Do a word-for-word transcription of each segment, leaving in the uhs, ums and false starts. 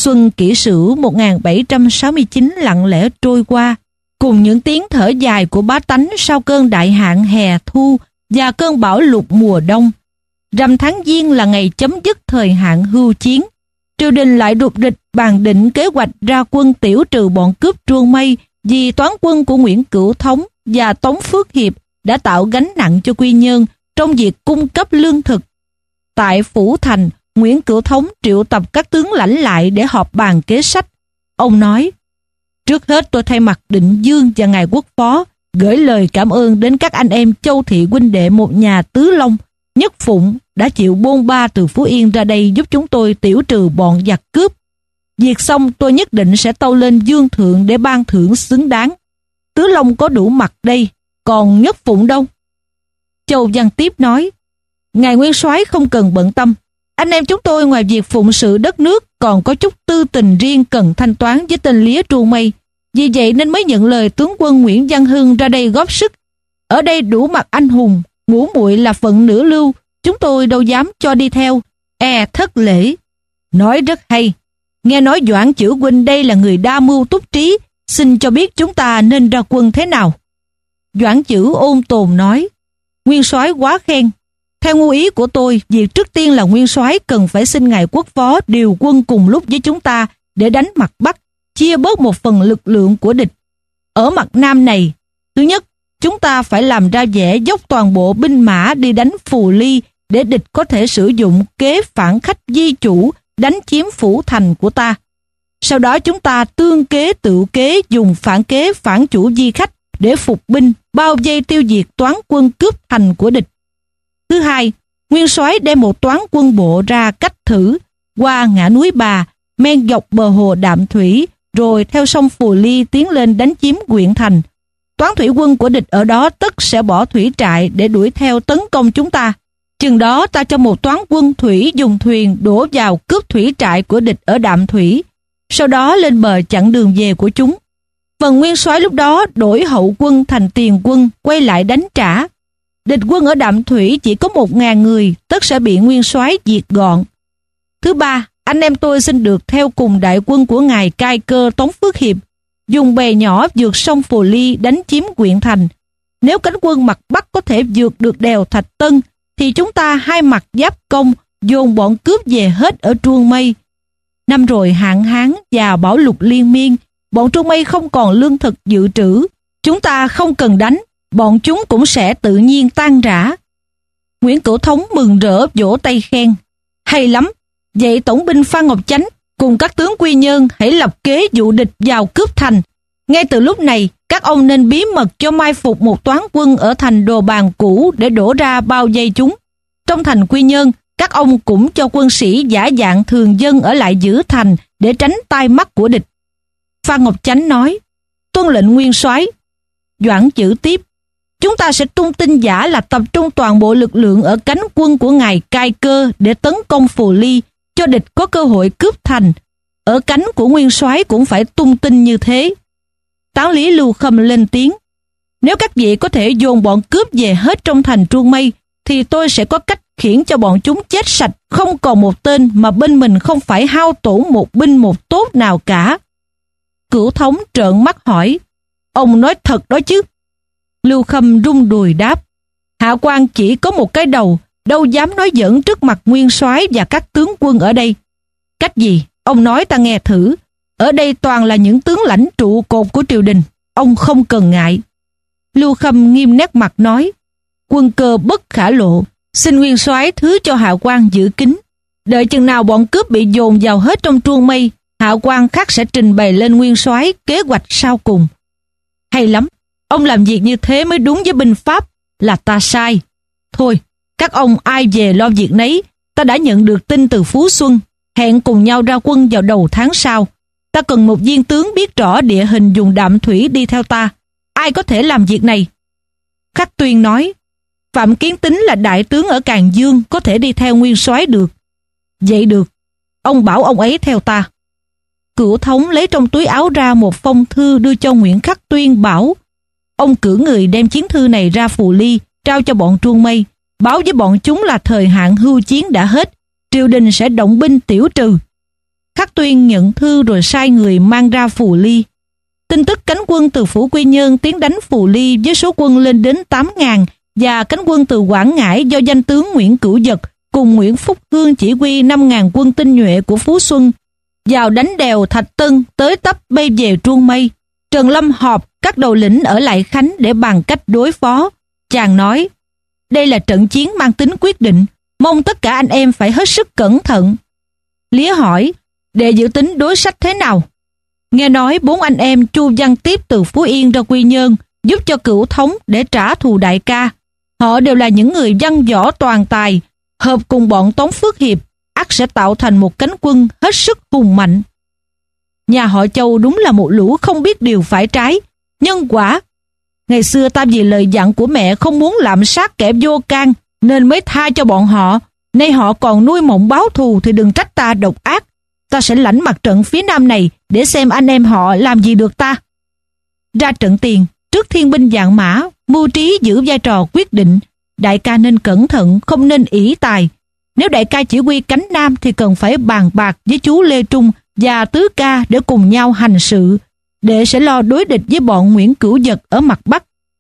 Xuân Kỷ Sửu một nghìn bảy trăm sáu mươi chín lặng lẽ trôi qua, cùng những tiếng thở dài của bá tánh sau cơn đại hạn hè thu và cơn bão lụt mùa đông. Rằm tháng Giêng là ngày chấm dứt thời hạn hưu chiến. Triều đình lại đục địch bàn định kế hoạch ra quân tiểu trừ bọn cướp truông mây, vì toán quân của Nguyễn Cửu Thống và Tống Phước Hiệp đã tạo gánh nặng cho Quy Nhơn trong việc cung cấp lương thực. Tại Phủ Thành, Nguyễn Cửu Thống triệu tập các tướng lãnh lại để họp bàn kế sách. Ông nói: trước hết tôi thay mặt Định Dương và ngài quốc phó gửi lời cảm ơn đến các anh em Châu Thị huynh đệ một nhà Tứ Long, Nhất Phụng đã chịu bôn ba từ Phú Yên ra đây giúp chúng tôi tiểu trừ bọn giặc cướp. Việc xong tôi nhất định sẽ tâu lên Dương Thượng để ban thưởng xứng đáng. Tứ Long có đủ mặt đây, còn Nhất Phụng đâu? Châu Văn Tiếp nói: ngài nguyên soái không cần bận tâm. Anh em chúng tôi ngoài việc phụng sự đất nước còn có chút tư tình riêng cần thanh toán với tên lía truông mây. Vì vậy nên mới nhận lời tướng quân Nguyễn Văn Hưng ra đây góp sức. Ở đây đủ mặt anh hùng, ngũ muội là phận nửa lưu, chúng tôi đâu dám cho đi theo, e thất lễ. Nói rất hay. Nghe nói Doãn Chữ huynh đây là người đa mưu túc trí, xin cho biết chúng ta nên ra quân thế nào. Doãn Chữ ôn tồn nói: nguyên soái quá khen. Theo ngu ý của tôi, việc trước tiên là nguyên soái cần phải xin ngài quốc phó điều quân cùng lúc với chúng ta để đánh mặt Bắc, chia bớt một phần lực lượng của địch. Ở mặt Nam này, thứ nhất, chúng ta phải làm ra vẻ dốc toàn bộ binh mã đi đánh Phù Ly để địch có thể sử dụng kế phản khách di chủ đánh chiếm Phủ Thành của ta. Sau đó chúng ta tương kế tự kế dùng phản kế phản chủ di khách để phục binh bao vây tiêu diệt toán quân cướp thành của địch. Thứ hai, nguyên soái đem một toán quân bộ ra cách thử qua ngã núi Bà, men dọc bờ hồ Đạm Thủy, rồi theo sông Phù Ly tiến lên đánh chiếm huyện thành. Toán thủy quân của địch ở đó tất sẽ bỏ thủy trại để đuổi theo tấn công chúng ta. Chừng đó ta cho một toán quân thủy dùng thuyền đổ vào cướp thủy trại của địch ở Đạm Thủy, sau đó lên bờ chặn đường về của chúng. Phần nguyên soái lúc đó đổi hậu quân thành tiền quân quay lại đánh trả. Địch quân ở Đạm Thủy chỉ có một ngàn người, tất sẽ bị nguyên soái diệt gọn. Thứ ba, anh em tôi xin được theo cùng đại quân của ngài cai cơ Tống Phước Hiệp, dùng bè nhỏ vượt sông Phù Ly đánh chiếm huyện thành. Nếu cánh quân mặt Bắc có thể vượt được đèo Thạch Tân, thì chúng ta hai mặt giáp công, dồn bọn cướp về hết ở Truông Mây. Năm rồi hạn hán và bão lụt liên miên, bọn Truông Mây không còn lương thực dự trữ. Chúng ta không cần đánh, bọn chúng cũng sẽ tự nhiên tan rã. Nguyễn Cửu Thống mừng rỡ vỗ tay khen: hay lắm, vậy tổng binh Phan Ngọc Chánh cùng các tướng Quy Nhơn hãy lập kế dụ địch vào cướp thành. Ngay từ lúc này, các ông nên bí mật cho mai phục một toán quân ở thành Đồ Bàn cũ để đổ ra bao vây chúng. Trong thành Quy Nhơn, các ông cũng cho quân sĩ giả dạng thường dân ở lại giữ thành để tránh tai mắt của địch. Phan Ngọc Chánh nói: tuân lệnh nguyên soái. Doãn Chữ tiếp: chúng ta sẽ tung tin giả là tập trung toàn bộ lực lượng ở cánh quân của ngài cai cơ để tấn công Phù Ly, cho địch có cơ hội cướp thành. Ở cánh của nguyên soái cũng phải tung tin như thế. Tán lý Lưu Khâm lên tiếng: nếu các vị có thể dồn bọn cướp về hết trong thành Truông Mây, thì tôi sẽ có cách khiển cho bọn chúng chết sạch, không còn một tên mà bên mình không phải hao tổn một binh một tốt nào cả. Cửu Thống trợn mắt hỏi: ông nói thật đó chứ? Lưu Khâm rung đùi đáp: hạ quan chỉ có một cái đầu, đâu dám nói giỡn trước mặt nguyên soái và các tướng quân ở đây. Cách gì? Ông nói ta nghe thử. Ở đây toàn là những tướng lãnh trụ cột của triều đình, ông không cần ngại. Lưu Khâm nghiêm nét mặt nói: quân cơ bất khả lộ, xin nguyên soái thứ cho hạ quan giữ kín. Đợi chừng nào bọn cướp bị dồn vào hết trong Truông Mây, hạ quan khác sẽ trình bày lên nguyên soái kế hoạch sau cùng. Hay lắm, ông làm việc như thế mới đúng với binh pháp, là ta sai. Thôi, các ông ai về lo việc nấy, ta đã nhận được tin từ Phú Xuân, hẹn cùng nhau ra quân vào đầu tháng sau. Ta cần một viên tướng biết rõ địa hình dùng Đạm Thủy đi theo ta. Ai có thể làm việc này? Khắc Tuyên nói: Phạm Kiến Tính là đại tướng ở Càn Dương, có thể đi theo nguyên soái được. Vậy được, ông bảo ông ấy theo ta. Cửu Thống lấy trong túi áo ra một phong thư đưa cho Nguyễn Khắc Tuyên, bảo: ông cử người đem chiến thư này ra Phù Ly, trao cho bọn Truông Mây, báo với bọn chúng là thời hạn hưu chiến đã hết, triều đình sẽ động binh tiểu trừ. Khắc Tuyên nhận thư rồi sai người mang ra Phù Ly. Tin tức cánh quân từ phủ Quy Nhơn tiến đánh Phù Ly với số quân lên đến tám ngàn và cánh quân từ Quảng Ngãi do danh tướng Nguyễn Cửu Dật cùng Nguyễn Phúc Hương chỉ huy năm ngàn quân tinh nhuệ của Phú Xuân vào đánh đèo Thạch Tân tới tấp bay về Truông Mây. Trần Lâm họp các đầu lĩnh ở Lại Khánh để bàn cách đối phó. Chàng nói, đây là trận chiến mang tính quyết định, mong tất cả anh em phải hết sức cẩn thận. Lía hỏi, đệ dự tính đối sách thế nào? Nghe nói bốn anh em Chu Văn Tiếp từ Phú Yên ra Quy Nhơn giúp cho Cửu Thống để trả thù đại ca. Họ đều là những người văn võ toàn tài, hợp cùng bọn Tống Phước Hiệp, ắt sẽ tạo thành một cánh quân hết sức hùng mạnh. Nhà họ Châu đúng là một lũ không biết điều phải trái, nhân quả. Ngày xưa ta vì lời dặn của mẹ không muốn lạm sát kẻ vô can nên mới tha cho bọn họ. Nay họ còn nuôi mộng báo thù thì đừng trách ta độc ác. Ta sẽ lãnh mặt trận phía nam này để xem anh em họ làm gì được ta. Ra trận tiền, trước thiên binh vạn mã, mưu trí giữ vai trò quyết định. Đại ca nên cẩn thận, không nên ỷ tài. Nếu đại ca chỉ huy cánh nam thì cần phải bàn bạc với chú Lê Trung và tứ ca để cùng nhau hành sự. Đệ sẽ lo đối địch với bọn Nguyễn Cửu Dật ở mặt Bắc.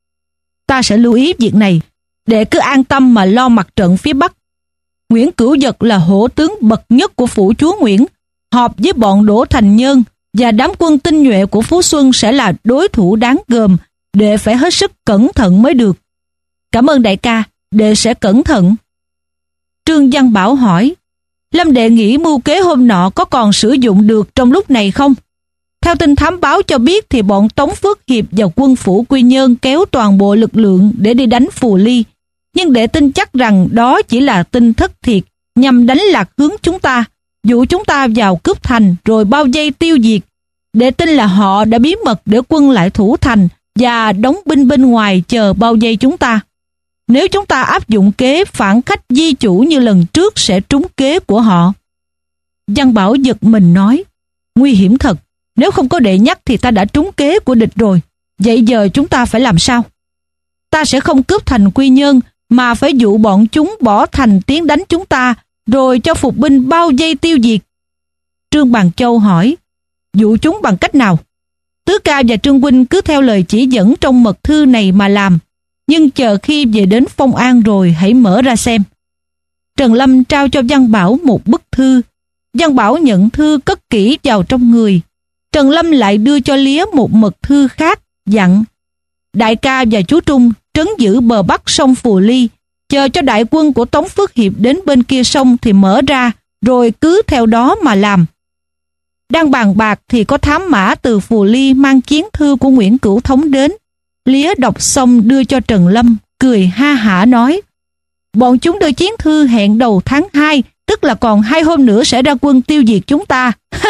Ta sẽ lưu ý việc này. Đệ cứ an tâm mà lo mặt trận phía Bắc. Nguyễn Cửu Dật là hổ tướng bậc nhất của phủ chúa Nguyễn. Họp với bọn Đỗ Thành Nhơn và đám quân tinh nhuệ của Phú Xuân sẽ là đối thủ đáng gờm. Đệ phải hết sức cẩn thận mới được. Cảm ơn đại ca, đệ sẽ cẩn thận. Trương Văn Bảo hỏi, Lâm đệ nghĩ mưu kế hôm nọ có còn sử dụng được trong lúc này không? Theo tin thám báo cho biết thì bọn Tống Phước Hiệp và quân phủ Quy Nhơn kéo toàn bộ lực lượng để đi đánh Phù Ly. Nhưng đệ tin chắc rằng đó chỉ là tin thất thiệt nhằm đánh lạc hướng chúng ta, dụ chúng ta vào cướp thành rồi bao vây tiêu diệt. Đệ tin là họ đã bí mật để quân lại thủ thành và đóng binh bên ngoài chờ bao vây chúng ta. Nếu chúng ta áp dụng kế phản khách di chủ như lần trước sẽ trúng kế của họ. Văn Bảo giật mình nói, nguy hiểm thật, nếu không có đệ nhắc thì ta đã trúng kế của địch rồi. Vậy giờ chúng ta phải làm sao? Ta sẽ không cướp thành Quy Nhơn mà phải dụ bọn chúng bỏ thành tiến đánh chúng ta rồi cho phục binh bao vây tiêu diệt. Trương Bàn Châu hỏi, dụ chúng bằng cách nào? Tứ ca và Trương huynh cứ theo lời chỉ dẫn trong mật thư này mà làm, nhưng chờ khi về đến Phong An rồi hãy mở ra xem. Trần Lâm trao cho Văn Bảo một bức thư. Văn Bảo nhận thư cất kỹ vào trong người. Trần Lâm lại đưa cho Lía một mật thư khác, dặn, đại ca và chú Trung trấn giữ bờ bắc sông Phù Ly, chờ cho đại quân của Tống Phước Hiệp đến bên kia sông thì mở ra, rồi cứ theo đó mà làm. Đang bàn bạc thì có thám mã từ Phù Ly mang chiến thư của Nguyễn Cửu Thống đến. Lía đọc xong đưa cho Trần Lâm, cười ha hả nói, bọn chúng đưa chiến thư hẹn đầu tháng hai, tức là còn hai hôm nữa sẽ ra quân tiêu diệt chúng ta.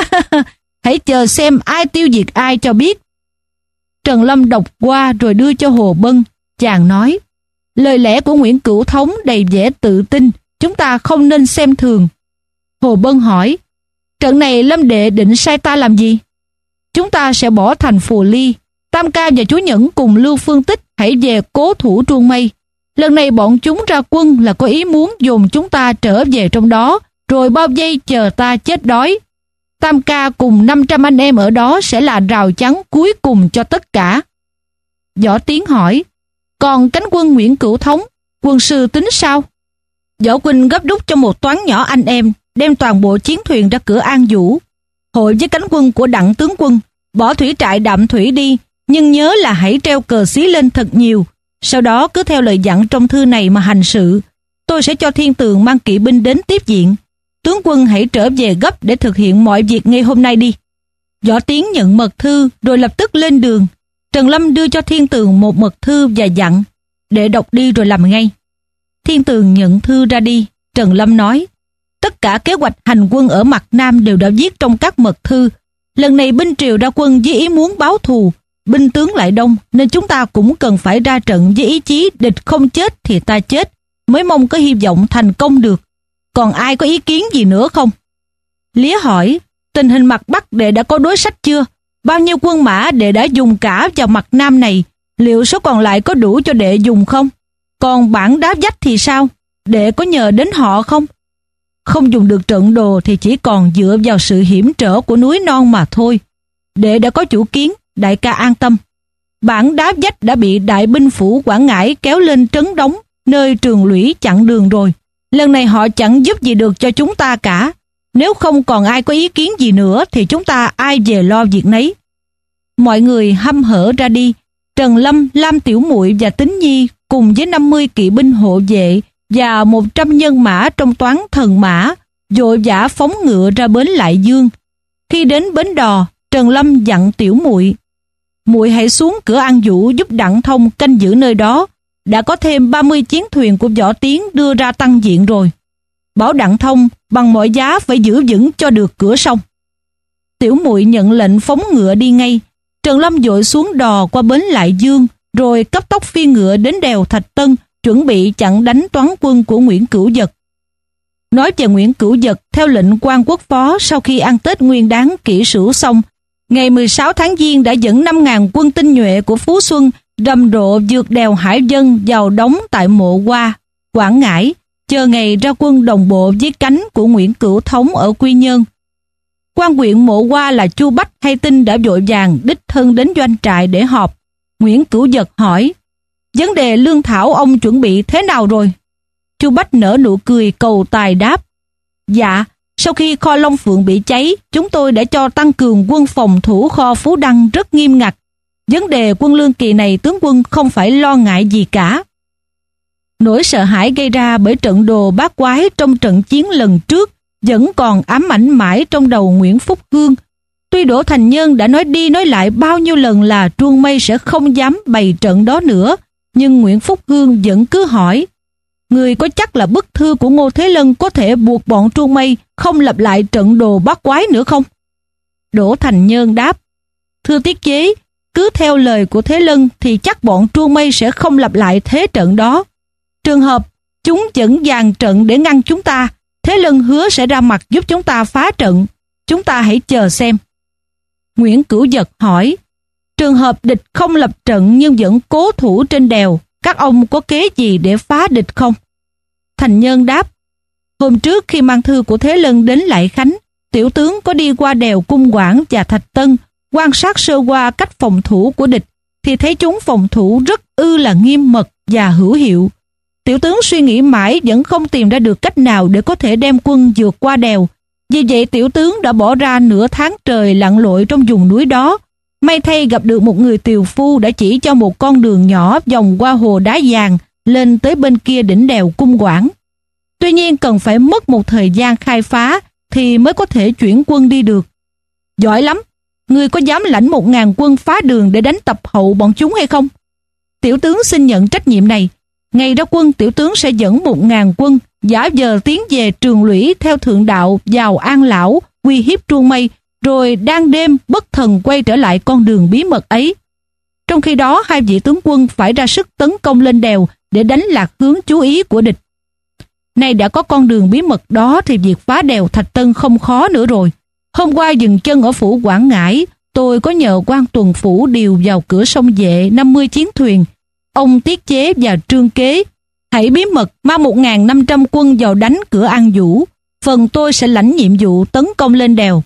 Hãy chờ xem ai tiêu diệt ai cho biết. Trần Lâm đọc qua rồi đưa cho Hồ Bân. Chàng nói, lời lẽ của Nguyễn Cửu Thống đầy vẻ tự tin, chúng ta không nên xem thường. Hồ Bân hỏi, trận này Lâm đệ định sai ta làm gì? Chúng ta sẽ bỏ thành Phù Ly. Tam ca và chú Nhẫn cùng Lưu Phương Tích hãy về cố thủ Truông Mây. Lần này bọn chúng ra quân là có ý muốn dồn chúng ta trở về trong đó, rồi bao vây chờ ta chết đói. Tam ca cùng năm trăm anh em ở đó sẽ là rào chắn cuối cùng cho tất cả. Võ Tiến hỏi, còn cánh quân Nguyễn Cửu Thống, quân sư tính sao? Võ Huynh gấp rút cho một toán nhỏ anh em, đem toàn bộ chiến thuyền ra cửa An Vũ, hội với cánh quân của Đặng tướng quân, bỏ thủy trại Đạm Thủy đi, nhưng nhớ là hãy treo cờ xí lên thật nhiều. Sau đó cứ theo lời dặn trong thư này mà hành sự. Tôi sẽ cho Thiên Tường mang kỵ binh đến tiếp diện. Tướng quân hãy trở về gấp để thực hiện mọi việc ngay hôm nay đi. Võ Tiến nhận mật thư rồi lập tức lên đường. Trần Lâm đưa cho Thiên Tường một mật thư và dặn, để đọc đi rồi làm ngay. Thiên Tường nhận thư ra đi. Trần Lâm nói, tất cả kế hoạch hành quân ở mặt Nam đều đã viết trong các mật thư. Lần này binh triều ra quân với ý muốn báo thù, binh tướng lại đông nên chúng ta cũng cần phải ra trận với ý chí địch không chết thì ta chết, mới mong có hy vọng thành công được. Còn ai có ý kiến gì nữa không? Lía hỏi, tình hình mặt Bắc đệ đã có đối sách chưa? Bao nhiêu quân mã đệ đã dùng cả vào mặt Nam này? Liệu số còn lại có đủ cho đệ dùng không? Còn bản đá vách thì sao? Đệ có nhờ đến họ không? không dùng được trận đồ thì chỉ còn dựa vào sự hiểm trở của núi non mà thôi. Đệ đã có chủ kiến, đại ca an tâm. Bản đá vách đã bị đại binh phủ Quảng Ngãi kéo lên trấn đóng, nơi Trường Lũy chặn đường rồi. Lần này họ chẳng giúp gì được cho chúng ta cả. Nếu không còn ai có ý kiến gì nữa thì chúng ta ai về lo việc nấy. Mọi người hăm hở ra đi. Trần Lâm, Lam Tiểu Muội và Tín Nhi cùng với năm mươi kỵ binh hộ vệ và một trăm nhân mã trong toán thần mã vội vã phóng ngựa ra bến Lại Dương. Khi đến bến đò, Trần Lâm dặn Tiểu Muội: "Muội hãy xuống cửa An Vũ giúp Đặng Thông canh giữ nơi đó. Đã có thêm ba mươi chiến thuyền của Võ Tiến đưa ra tăng diện rồi. Bảo Đặng Thông bằng mọi giá phải giữ vững cho được cửa sông." Tiểu Muội nhận lệnh phóng ngựa đi ngay. Trần Lâm vội xuống đò qua bến Lại Dương, rồi cấp tốc phi ngựa đến đèo Thạch Tân, chuẩn bị chặn đánh toán quân của Nguyễn Cửu Dật. Nói về Nguyễn Cửu Dật, theo lệnh quan quốc phó, sau khi ăn Tết Nguyên Đán Kỷ Sửu xong, ngày mười sáu tháng Giêng đã dẫn năm ngàn quân tinh nhuệ của Phú Xuân rầm rộ vượt đèo Hải Vân vào đóng tại Mộ Hoa, Quảng Ngãi, chờ ngày ra quân đồng bộ với cánh của Nguyễn Cửu Thống ở Quy Nhơn. Quan huyện Mộ Hoa là Chu Bách hay tin đã vội vàng đích thân đến doanh trại để họp. Nguyễn Cửu Dật hỏi: "Vấn đề lương thảo ông chuẩn bị thế nào rồi?" Chu Bách nở nụ cười cầu tài đáp: "Dạ, sau khi kho Long Phượng bị cháy, chúng tôi đã cho tăng cường quân phòng thủ kho Phú Đăng rất nghiêm ngặt. Vấn đề quân lương kỳ này tướng quân không phải lo ngại gì cả." Nỗi sợ hãi gây ra bởi trận đồ bát quái trong trận chiến lần trước vẫn còn ám ảnh mãi trong đầu Nguyễn Phúc Hương. Tuy Đỗ Thành Nhân đã nói đi nói lại bao nhiêu lần là Truông Mây sẽ không dám bày trận đó nữa, nhưng Nguyễn Phúc Hương vẫn cứ hỏi: "Người có chắc là bức thư của Ngô Thế Lân có thể buộc bọn Truông Mây không lặp lại trận đồ bát quái nữa không?" Đỗ Thành Nhân đáp: "Thưa tiết chế, cứ theo lời của Thế Lân thì chắc bọn Truông Mây sẽ không lặp lại thế trận đó. Trường hợp chúng vẫn dàn trận để ngăn chúng ta, Thế Lân hứa sẽ ra mặt giúp chúng ta phá trận. Chúng ta hãy chờ xem." Nguyễn Cửu Dật hỏi: "Trường hợp địch không lập trận nhưng vẫn cố thủ trên đèo, các ông có kế gì để phá địch không?" Thành Nhân đáp: "Hôm trước khi mang thư của Thế Lân đến Lại Khánh, tiểu tướng có đi qua đèo Cung Quảng và Thạch Tân, quan sát sơ qua cách phòng thủ của địch, thì thấy chúng phòng thủ rất ư là nghiêm mật và hữu hiệu. Tiểu tướng suy nghĩ mãi vẫn không tìm ra được cách nào để có thể đem quân vượt qua đèo. Vì vậy tiểu tướng đã bỏ ra nửa tháng trời lặn lội trong vùng núi đó. May thay gặp được một người tiều phu đã chỉ cho một con đường nhỏ vòng qua hồ Đá Vàng lên tới bên kia đỉnh đèo Cung Quảng. Tuy nhiên cần phải mất một thời gian khai phá thì mới có thể chuyển quân đi được." "Giỏi lắm, ngươi có dám lãnh một ngàn quân phá đường để đánh tập hậu bọn chúng hay không?" "Tiểu tướng xin nhận trách nhiệm này. Ngày ra quân tiểu tướng sẽ dẫn một ngàn quân giả vờ tiến về Trường Lũy theo thượng đạo vào An Lão, uy hiếp Truông Mây, rồi đang đêm bất thần quay trở lại con đường bí mật ấy. Trong khi đó hai vị tướng quân phải ra sức tấn công lên đèo để đánh lạc hướng chú ý của địch. Nay đã có con đường bí mật đó thì việc phá đèo Thạch Tân không khó nữa rồi. Hôm qua dừng chân ở phủ Quảng Ngãi, tôi có nhờ quan tuần phủ điều vào cửa sông Vệ năm mươi chiến thuyền. Ông Tiết Chế và Trương Kế hãy bí mật mang một nghìn năm trăm quân vào đánh cửa An Vũ. Phần tôi sẽ lãnh nhiệm vụ tấn công lên đèo."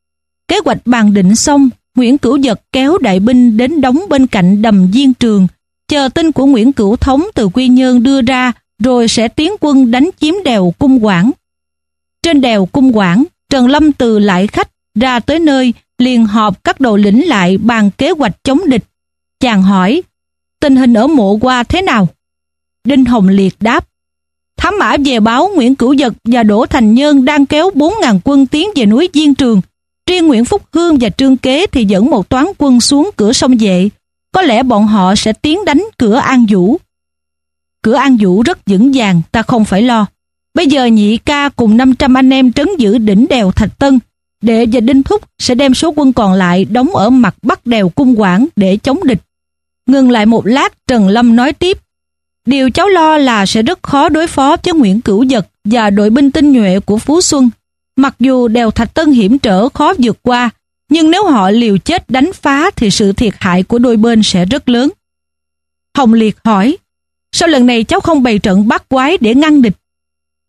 Kế hoạch bàn định xong, Nguyễn Cửu Dật kéo đại binh đến đóng bên cạnh đầm Diên Trường, chờ tin của Nguyễn Cửu Thống từ Quy Nhơn đưa ra, rồi sẽ tiến quân đánh chiếm đèo Cung Quảng. Trên đèo Cung Quảng, Trần Lâm từ Lại Khách ra tới nơi, liền họp các đầu lĩnh lại bàn kế hoạch chống địch. Chàng hỏi: "Tình hình ở Mộ Hoa thế nào?" Đinh Hồng Liệt đáp: "Thám mã về báo Nguyễn Cửu Dật và Đỗ Thành Nhân đang kéo bốn ngàn quân tiến về núi Diên Trường. Riêng Nguyễn Phúc Hương và Trương Kế thì dẫn một toán quân xuống cửa sông Vệ. Có lẽ bọn họ sẽ tiến đánh cửa An Vũ." "Cửa An Vũ rất vững vàng, ta không phải lo. Bây giờ Nhị ca cùng năm trăm anh em trấn giữ đỉnh đèo Thạch Tân. Đệ và Đinh Thúc sẽ đem số quân còn lại đóng ở mặt bắc đèo Cung Quảng để chống địch." Ngừng lại một lát, Trần Lâm nói tiếp: "Điều cháu lo là sẽ rất khó đối phó với Nguyễn Cửu Dật và đội binh tinh nhuệ của Phú Xuân. Mặc dù đèo Thạch Tân hiểm trở khó vượt qua, nhưng nếu họ liều chết đánh phá thì sự thiệt hại của đôi bên sẽ rất lớn." Hồng Liệt hỏi: "Sao lần này cháu không bày trận bắt quái để ngăn địch?"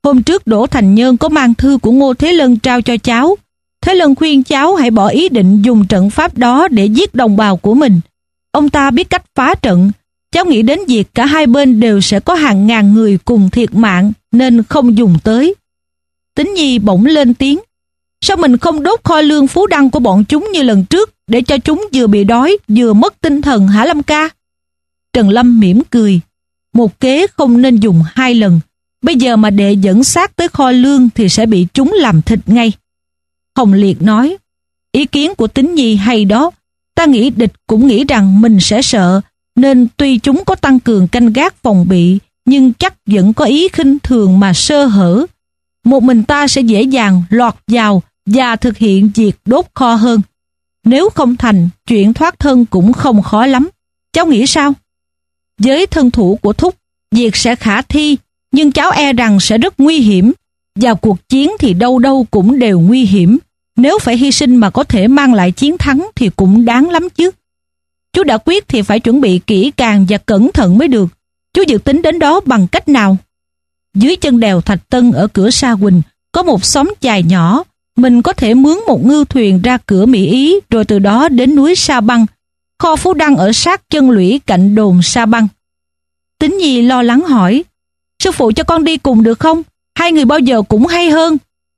Hôm trước Đỗ Thành Nhơn có mang thư của Ngô Thế Lân trao cho cháu. Thế Lân khuyên cháu hãy bỏ ý định dùng trận pháp đó để giết đồng bào của mình. Ông ta biết cách phá trận. Cháu nghĩ đến việc cả hai bên đều sẽ có hàng ngàn người cùng thiệt mạng nên không dùng tới. Tính Nhi bỗng lên tiếng. Sao mình không đốt kho lương Phú Đăng của bọn chúng như lần trước để cho chúng vừa bị đói vừa mất tinh thần hả Lâm ca? Trần Lâm mỉm cười. Một kế không nên dùng hai lần. Bây giờ mà đệ dẫn xác tới kho lương thì sẽ bị chúng làm thịt ngay. Hồng Liệt nói, ý kiến của Tính Nhi hay đó. Ta nghĩ địch cũng nghĩ rằng mình sẽ sợ, nên tuy chúng có tăng cường canh gác phòng bị, nhưng chắc vẫn có ý khinh thường mà sơ hở. Một mình ta sẽ dễ dàng lọt vào và thực hiện việc đốt kho hơn. Nếu không thành, chuyện thoát thân cũng không khó lắm. Cháu nghĩ sao? Với thân thủ của Thúc, việc sẽ khả thi, nhưng cháu e rằng sẽ rất nguy hiểm. Vào cuộc chiến thì đâu đâu cũng đều nguy hiểm. Nếu phải hy sinh mà có thể mang lại chiến thắng thì cũng đáng lắm chứ. Chú đã quyết thì phải chuẩn bị kỹ càng và cẩn thận mới được. Chú dự tính đến đó bằng cách nào? Dưới chân đèo Thạch Tân ở cửa Sa Huỳnh có một xóm chài nhỏ. Mình có thể mướn một ngư thuyền ra cửa Mỹ Ý rồi từ đó đến núi Sa Băng. Kho Phú Đăng ở sát chân lũy cạnh đồn Sa Băng. Tính Nhi lo lắng hỏi, sư phụ cho con đi cùng được không? Hai người bao giờ cũng hay hơn.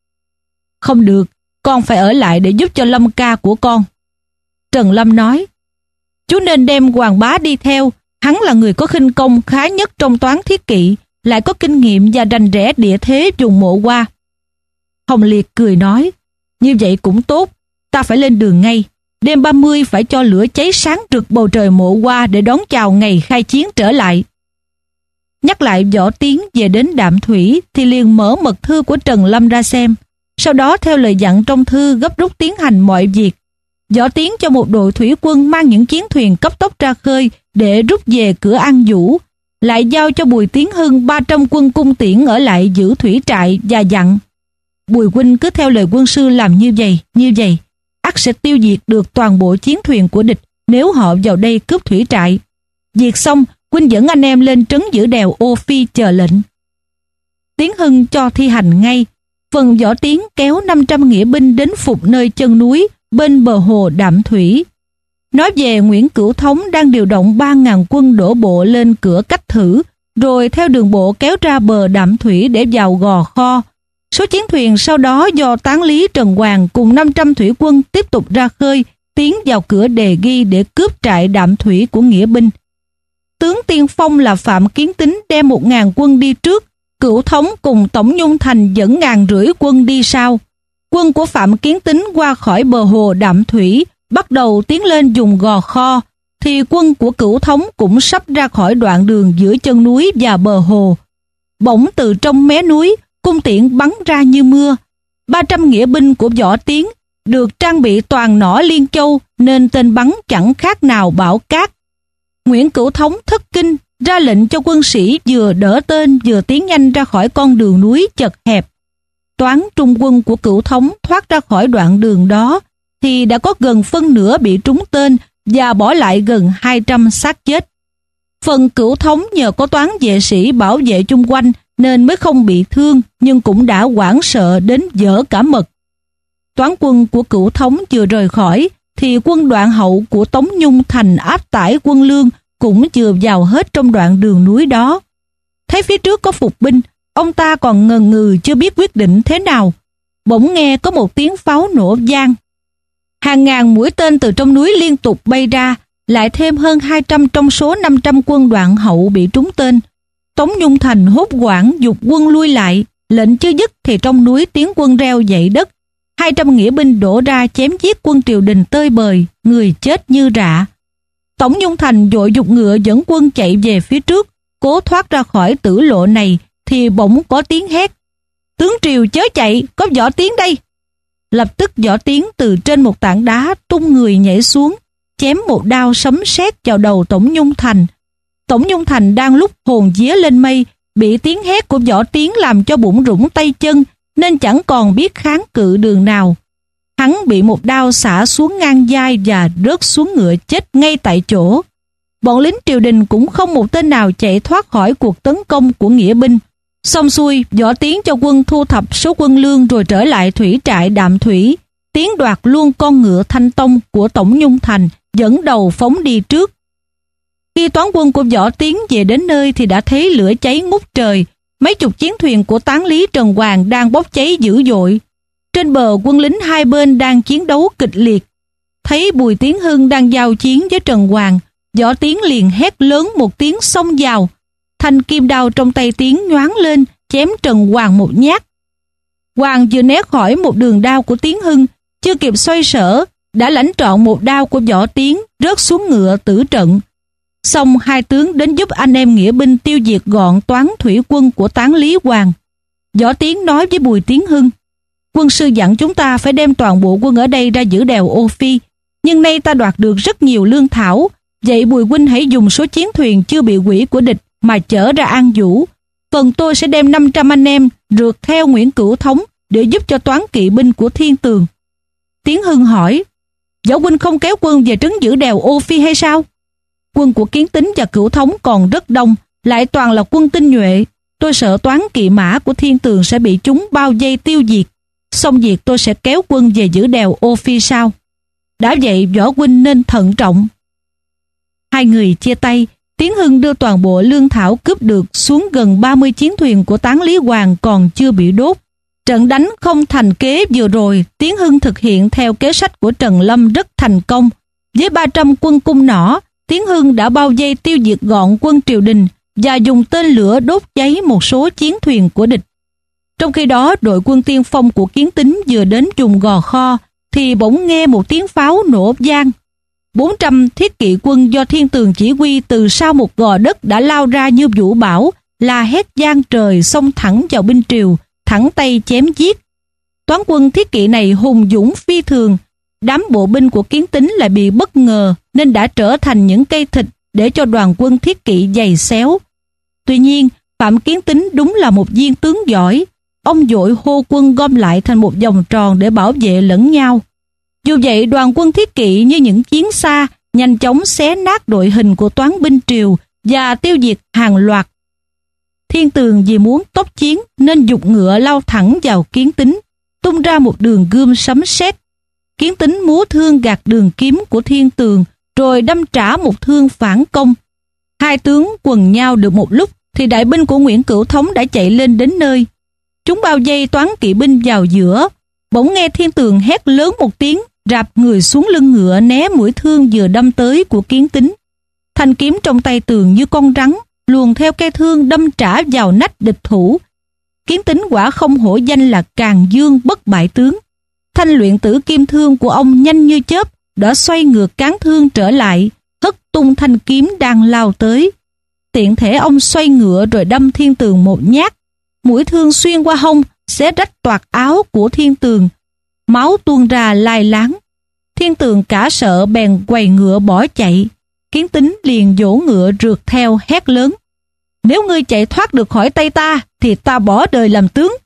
Không được, con phải ở lại để giúp cho Lâm ca của con. Trần Lâm nói, chú nên đem Hoàng Bá đi theo. Hắn là người có khinh công khá nhất trong toán thiết kỵ, lại có kinh nghiệm và rành rẽ địa thế vùng Mộ Hoa. Hồng Liệt cười nói, như vậy cũng tốt, ta phải lên đường ngay. Đêm ba mươi phải cho lửa cháy sáng rực bầu trời Mộ Hoa để đón chào ngày khai chiến trở lại. Nhắc lại Võ Tiến về đến Đạm Thủy thì liền mở mật thư của Trần Lâm ra xem. Sau đó theo lời dặn trong thư gấp rút tiến hành mọi việc. Võ Tiến cho một đội thủy quân mang những chiến thuyền cấp tốc ra khơi để rút về cửa An Vũ, lại giao cho Bùi Tiến Hưng ba trăm quân cung tiễn ở lại giữ thủy trại và dặn: Bùi huynh cứ theo lời quân sư làm như vậy, như vậy, ắt sẽ tiêu diệt được toàn bộ chiến thuyền của địch nếu họ vào đây cướp thủy trại. Diệt xong, huynh dẫn anh em lên trấn giữ đèo Ô Phi chờ lệnh. Tiến Hưng cho thi hành ngay. Phần Võ Tiến kéo năm trăm nghĩa binh đến phục nơi chân núi bên bờ hồ Đạm Thủy. Nói về Nguyễn Cửu Thống đang điều động ba ngàn quân đổ bộ lên cửa Cách Thử, rồi theo đường bộ kéo ra bờ Đạm Thủy để vào Gò Kho. Số chiến thuyền sau đó do Tán Lý Trần Hoàng cùng năm trăm thủy quân tiếp tục ra khơi, tiến vào cửa Đề Ghi để cướp trại Đạm Thủy của nghĩa binh. Tướng tiên phong là Phạm Kiến Tính đem một ngàn quân đi trước, Cửu Thống cùng Tổng Nhung Thành dẫn ngàn rưỡi quân đi sau. Quân của Phạm Kiến Tính qua khỏi bờ hồ Đạm Thủy, bắt đầu tiến lên vùng Gò Kho, thì quân của Cửu Thống cũng sắp ra khỏi đoạn đường giữa chân núi và bờ hồ. Bỗng từ trong mé núi, cung tiễn bắn ra như mưa. ba trăm nghĩa binh của Võ Tiến được trang bị toàn nỏ Liên Châu nên tên bắn chẳng khác nào bão cát. Nguyễn Cửu Thống thất kinh, ra lệnh cho quân sĩ vừa đỡ tên vừa tiến nhanh ra khỏi con đường núi chật hẹp. Toán trung quân của Cửu Thống thoát ra khỏi đoạn đường đó thì đã có gần phân nửa bị trúng tên và bỏ lại gần hai trăm xác chết. Phần Cửu Thống nhờ có toán vệ sĩ bảo vệ chung quanh nên mới không bị thương, nhưng cũng đã hoảng sợ đến dở cả mật. Toán quân của Cửu Thống vừa rời khỏi thì quân Đoạn Hậu của Tống Nhung Thành áp tải quân lương cũng vừa vào hết trong đoạn đường núi đó. Thấy phía trước có phục binh, ông ta còn ngần ngừ chưa biết quyết định thế nào. Bỗng nghe có một tiếng pháo nổ vang. Hàng ngàn mũi tên từ trong núi liên tục bay ra, lại thêm hơn hai trăm trong số năm trăm quân Đoạn Hậu bị trúng tên. Tống Nhung Thành hốt hoảng dục quân lui lại, lệnh chưa dứt thì trong núi tiếng quân reo dậy đất. hai trăm nghĩa binh đổ ra chém giết quân triều đình tơi bời, người chết như rạ. Tống Nhung Thành vội giục ngựa dẫn quân chạy về phía trước, cố thoát ra khỏi tử lộ này thì bỗng có tiếng hét: Tướng triều chớ chạy, có Võ Tiến đây. Lập tức Võ Tiến từ trên một tảng đá tung người nhảy xuống, chém một đao sấm sét vào đầu Tống Nhung Thành. Tống Nhung Thành đang lúc hồn vía lên mây, bị tiếng hét của Võ Tiến làm cho bủn rủn tay chân, nên chẳng còn biết kháng cự đường nào. Hắn bị một đao xả xuống ngang vai và rớt xuống ngựa chết ngay tại chỗ. Bọn lính triều đình cũng không một tên nào chạy thoát khỏi cuộc tấn công của nghĩa binh. Xong xuôi, Võ Tiến cho quân thu thập số quân lương rồi trở lại thủy trại Đạm Thủy, Tiến đoạt luôn con ngựa Thanh Tông của Tổng Nhung Thành, dẫn đầu phóng đi trước. Khi toán quân của Võ Tiến về đến nơi thì đã thấy lửa cháy ngút trời, mấy chục chiến thuyền của Tán Lý Trần Hoàng đang bốc cháy dữ dội. Trên bờ quân lính hai bên đang chiến đấu kịch liệt. Thấy Bùi Tiến Hưng đang giao chiến với Trần Hoàng, Võ Tiến liền hét lớn một tiếng xông vào. Thanh kim đao trong tay Tiến nhoáng lên, chém Trần Hoàng một nhát. Hoàng vừa né khỏi một đường đao của Tiến Hưng, chưa kịp xoay sở, đã lãnh trọn một đao của Võ Tiến, rớt xuống ngựa tử trận. Xong hai tướng đến giúp anh em nghĩa binh tiêu diệt gọn toán thủy quân của Tán Lý Hoàng. Võ Tiến nói với Bùi Tiến Hưng: quân sư dặn chúng ta phải đem toàn bộ quân ở đây ra giữ đèo Ô Phi, nhưng nay ta đoạt được rất nhiều lương thảo, vậy Bùi huynh hãy dùng số chiến thuyền chưa bị hủy của địch mà chở ra An Vũ. Phần tôi sẽ đem năm trăm anh em rượt theo Nguyễn Cửu Thống để giúp cho toán kỵ binh của Thiên Tường. Tiến Hưng hỏi: Võ huynh không kéo quân về trấn giữ đèo Ô Phi hay sao? Quân của Kiến Tính và Cửu Thống còn rất đông, lại toàn là quân tinh nhuệ. Tôi sợ toán kỵ mã của Thiên Tường sẽ bị chúng bao vây tiêu diệt. Xong việc tôi sẽ kéo quân về giữ đèo Ô Phi sau. Đã vậy Võ huynh nên thận trọng. Hai người chia tay. Tiến Hưng đưa toàn bộ lương thảo cướp được xuống gần ba mươi chiến thuyền của Tán Lý Hoàng còn chưa bị đốt. Trận đánh không thành kế vừa rồi, Tiến Hưng thực hiện theo kế sách của Trần Lâm rất thành công. Với ba trăm quân cung nỏ, Tiến Hưng đã bao vây tiêu diệt gọn quân triều đình và dùng tên lửa đốt cháy một số chiến thuyền của địch. Trong khi đó, đội quân tiên phong của Kiến Tính vừa đến vùng Gò Kho thì bỗng nghe một tiếng pháo nổ vang. bốn trăm thiết kỵ quân do Thiên Tường chỉ huy từ sau một gò đất đã lao ra như vũ bão, la hét vang trời xông thẳng vào binh triều, thẳng tay chém giết. Toán quân thiết kỵ này hùng dũng phi thường, đám bộ binh của Kiến Tính lại bị bất ngờ nên đã trở thành những cây thịt để cho đoàn quân thiết kỵ giày xéo. Tuy nhiên, Phạm Kiến Tính đúng là một viên tướng giỏi. Ông vội hô quân gom lại thành một vòng tròn để bảo vệ lẫn nhau. Dù vậy, đoàn quân thiết kỵ như những chiến xa nhanh chóng xé nát đội hình của toán binh triều và tiêu diệt hàng loạt. Thiên Tường vì muốn tốc chiến nên giục ngựa lao thẳng vào Kiến Tính, tung ra một đường gươm sấm sét. Kiến Tính múa thương gạt đường kiếm của Thiên Tường, rồi đâm trả một thương phản công. Hai tướng quần nhau được một lúc thì đại binh của Nguyễn Cửu Thống đã chạy lên đến nơi. Chúng bao vây toán kỵ binh vào giữa. Bỗng nghe Thiên Tường hét lớn một tiếng, rạp người xuống lưng ngựa né mũi thương vừa đâm tới của Kiến Tính. Thanh kiếm trong tay Tường như con rắn luồn theo cây thương đâm trả vào nách địch thủ. Kiến Tính quả không hổ danh là Càn Dương bất bại tướng. Thanh luyện tử kim thương của ông nhanh như chớp đã xoay ngược cán thương trở lại, hất tung thanh kiếm đang lao tới. Tiện thể ông xoay ngựa rồi đâm Thiên Tường một nhát. Mũi thương xuyên qua hông, xé rách toạc áo của Thiên Tường. Máu tuôn ra lai láng. Thiên Tường cả sợ bèn quầy ngựa bỏ chạy. Kiến Tính liền vỗ ngựa rượt theo hét lớn: Nếu ngươi chạy thoát được khỏi tay ta thì ta bỏ đời làm tướng.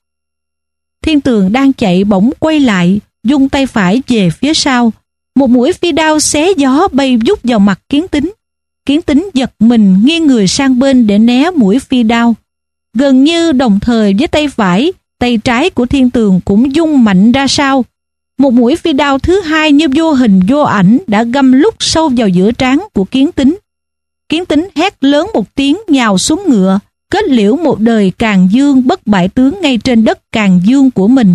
Thiên Tường đang chạy bỗng quay lại, dung tay phải về phía sau. Một mũi phi đao xé gió bay vút vào mặt Kiến Tính. Kiến Tính giật mình nghiêng người sang bên để né mũi phi đao. Gần như đồng thời với tay phải, tay trái của Thiên Tường cũng dung mạnh ra sau. Một mũi phi đao thứ hai như vô hình vô ảnh đã găm lút sâu vào giữa trán của Kiến Tính. Kiến Tính hét lớn một tiếng nhào xuống ngựa, kết liễu một đời Càn Dương bất bại tướng ngay trên đất Càn Dương của mình.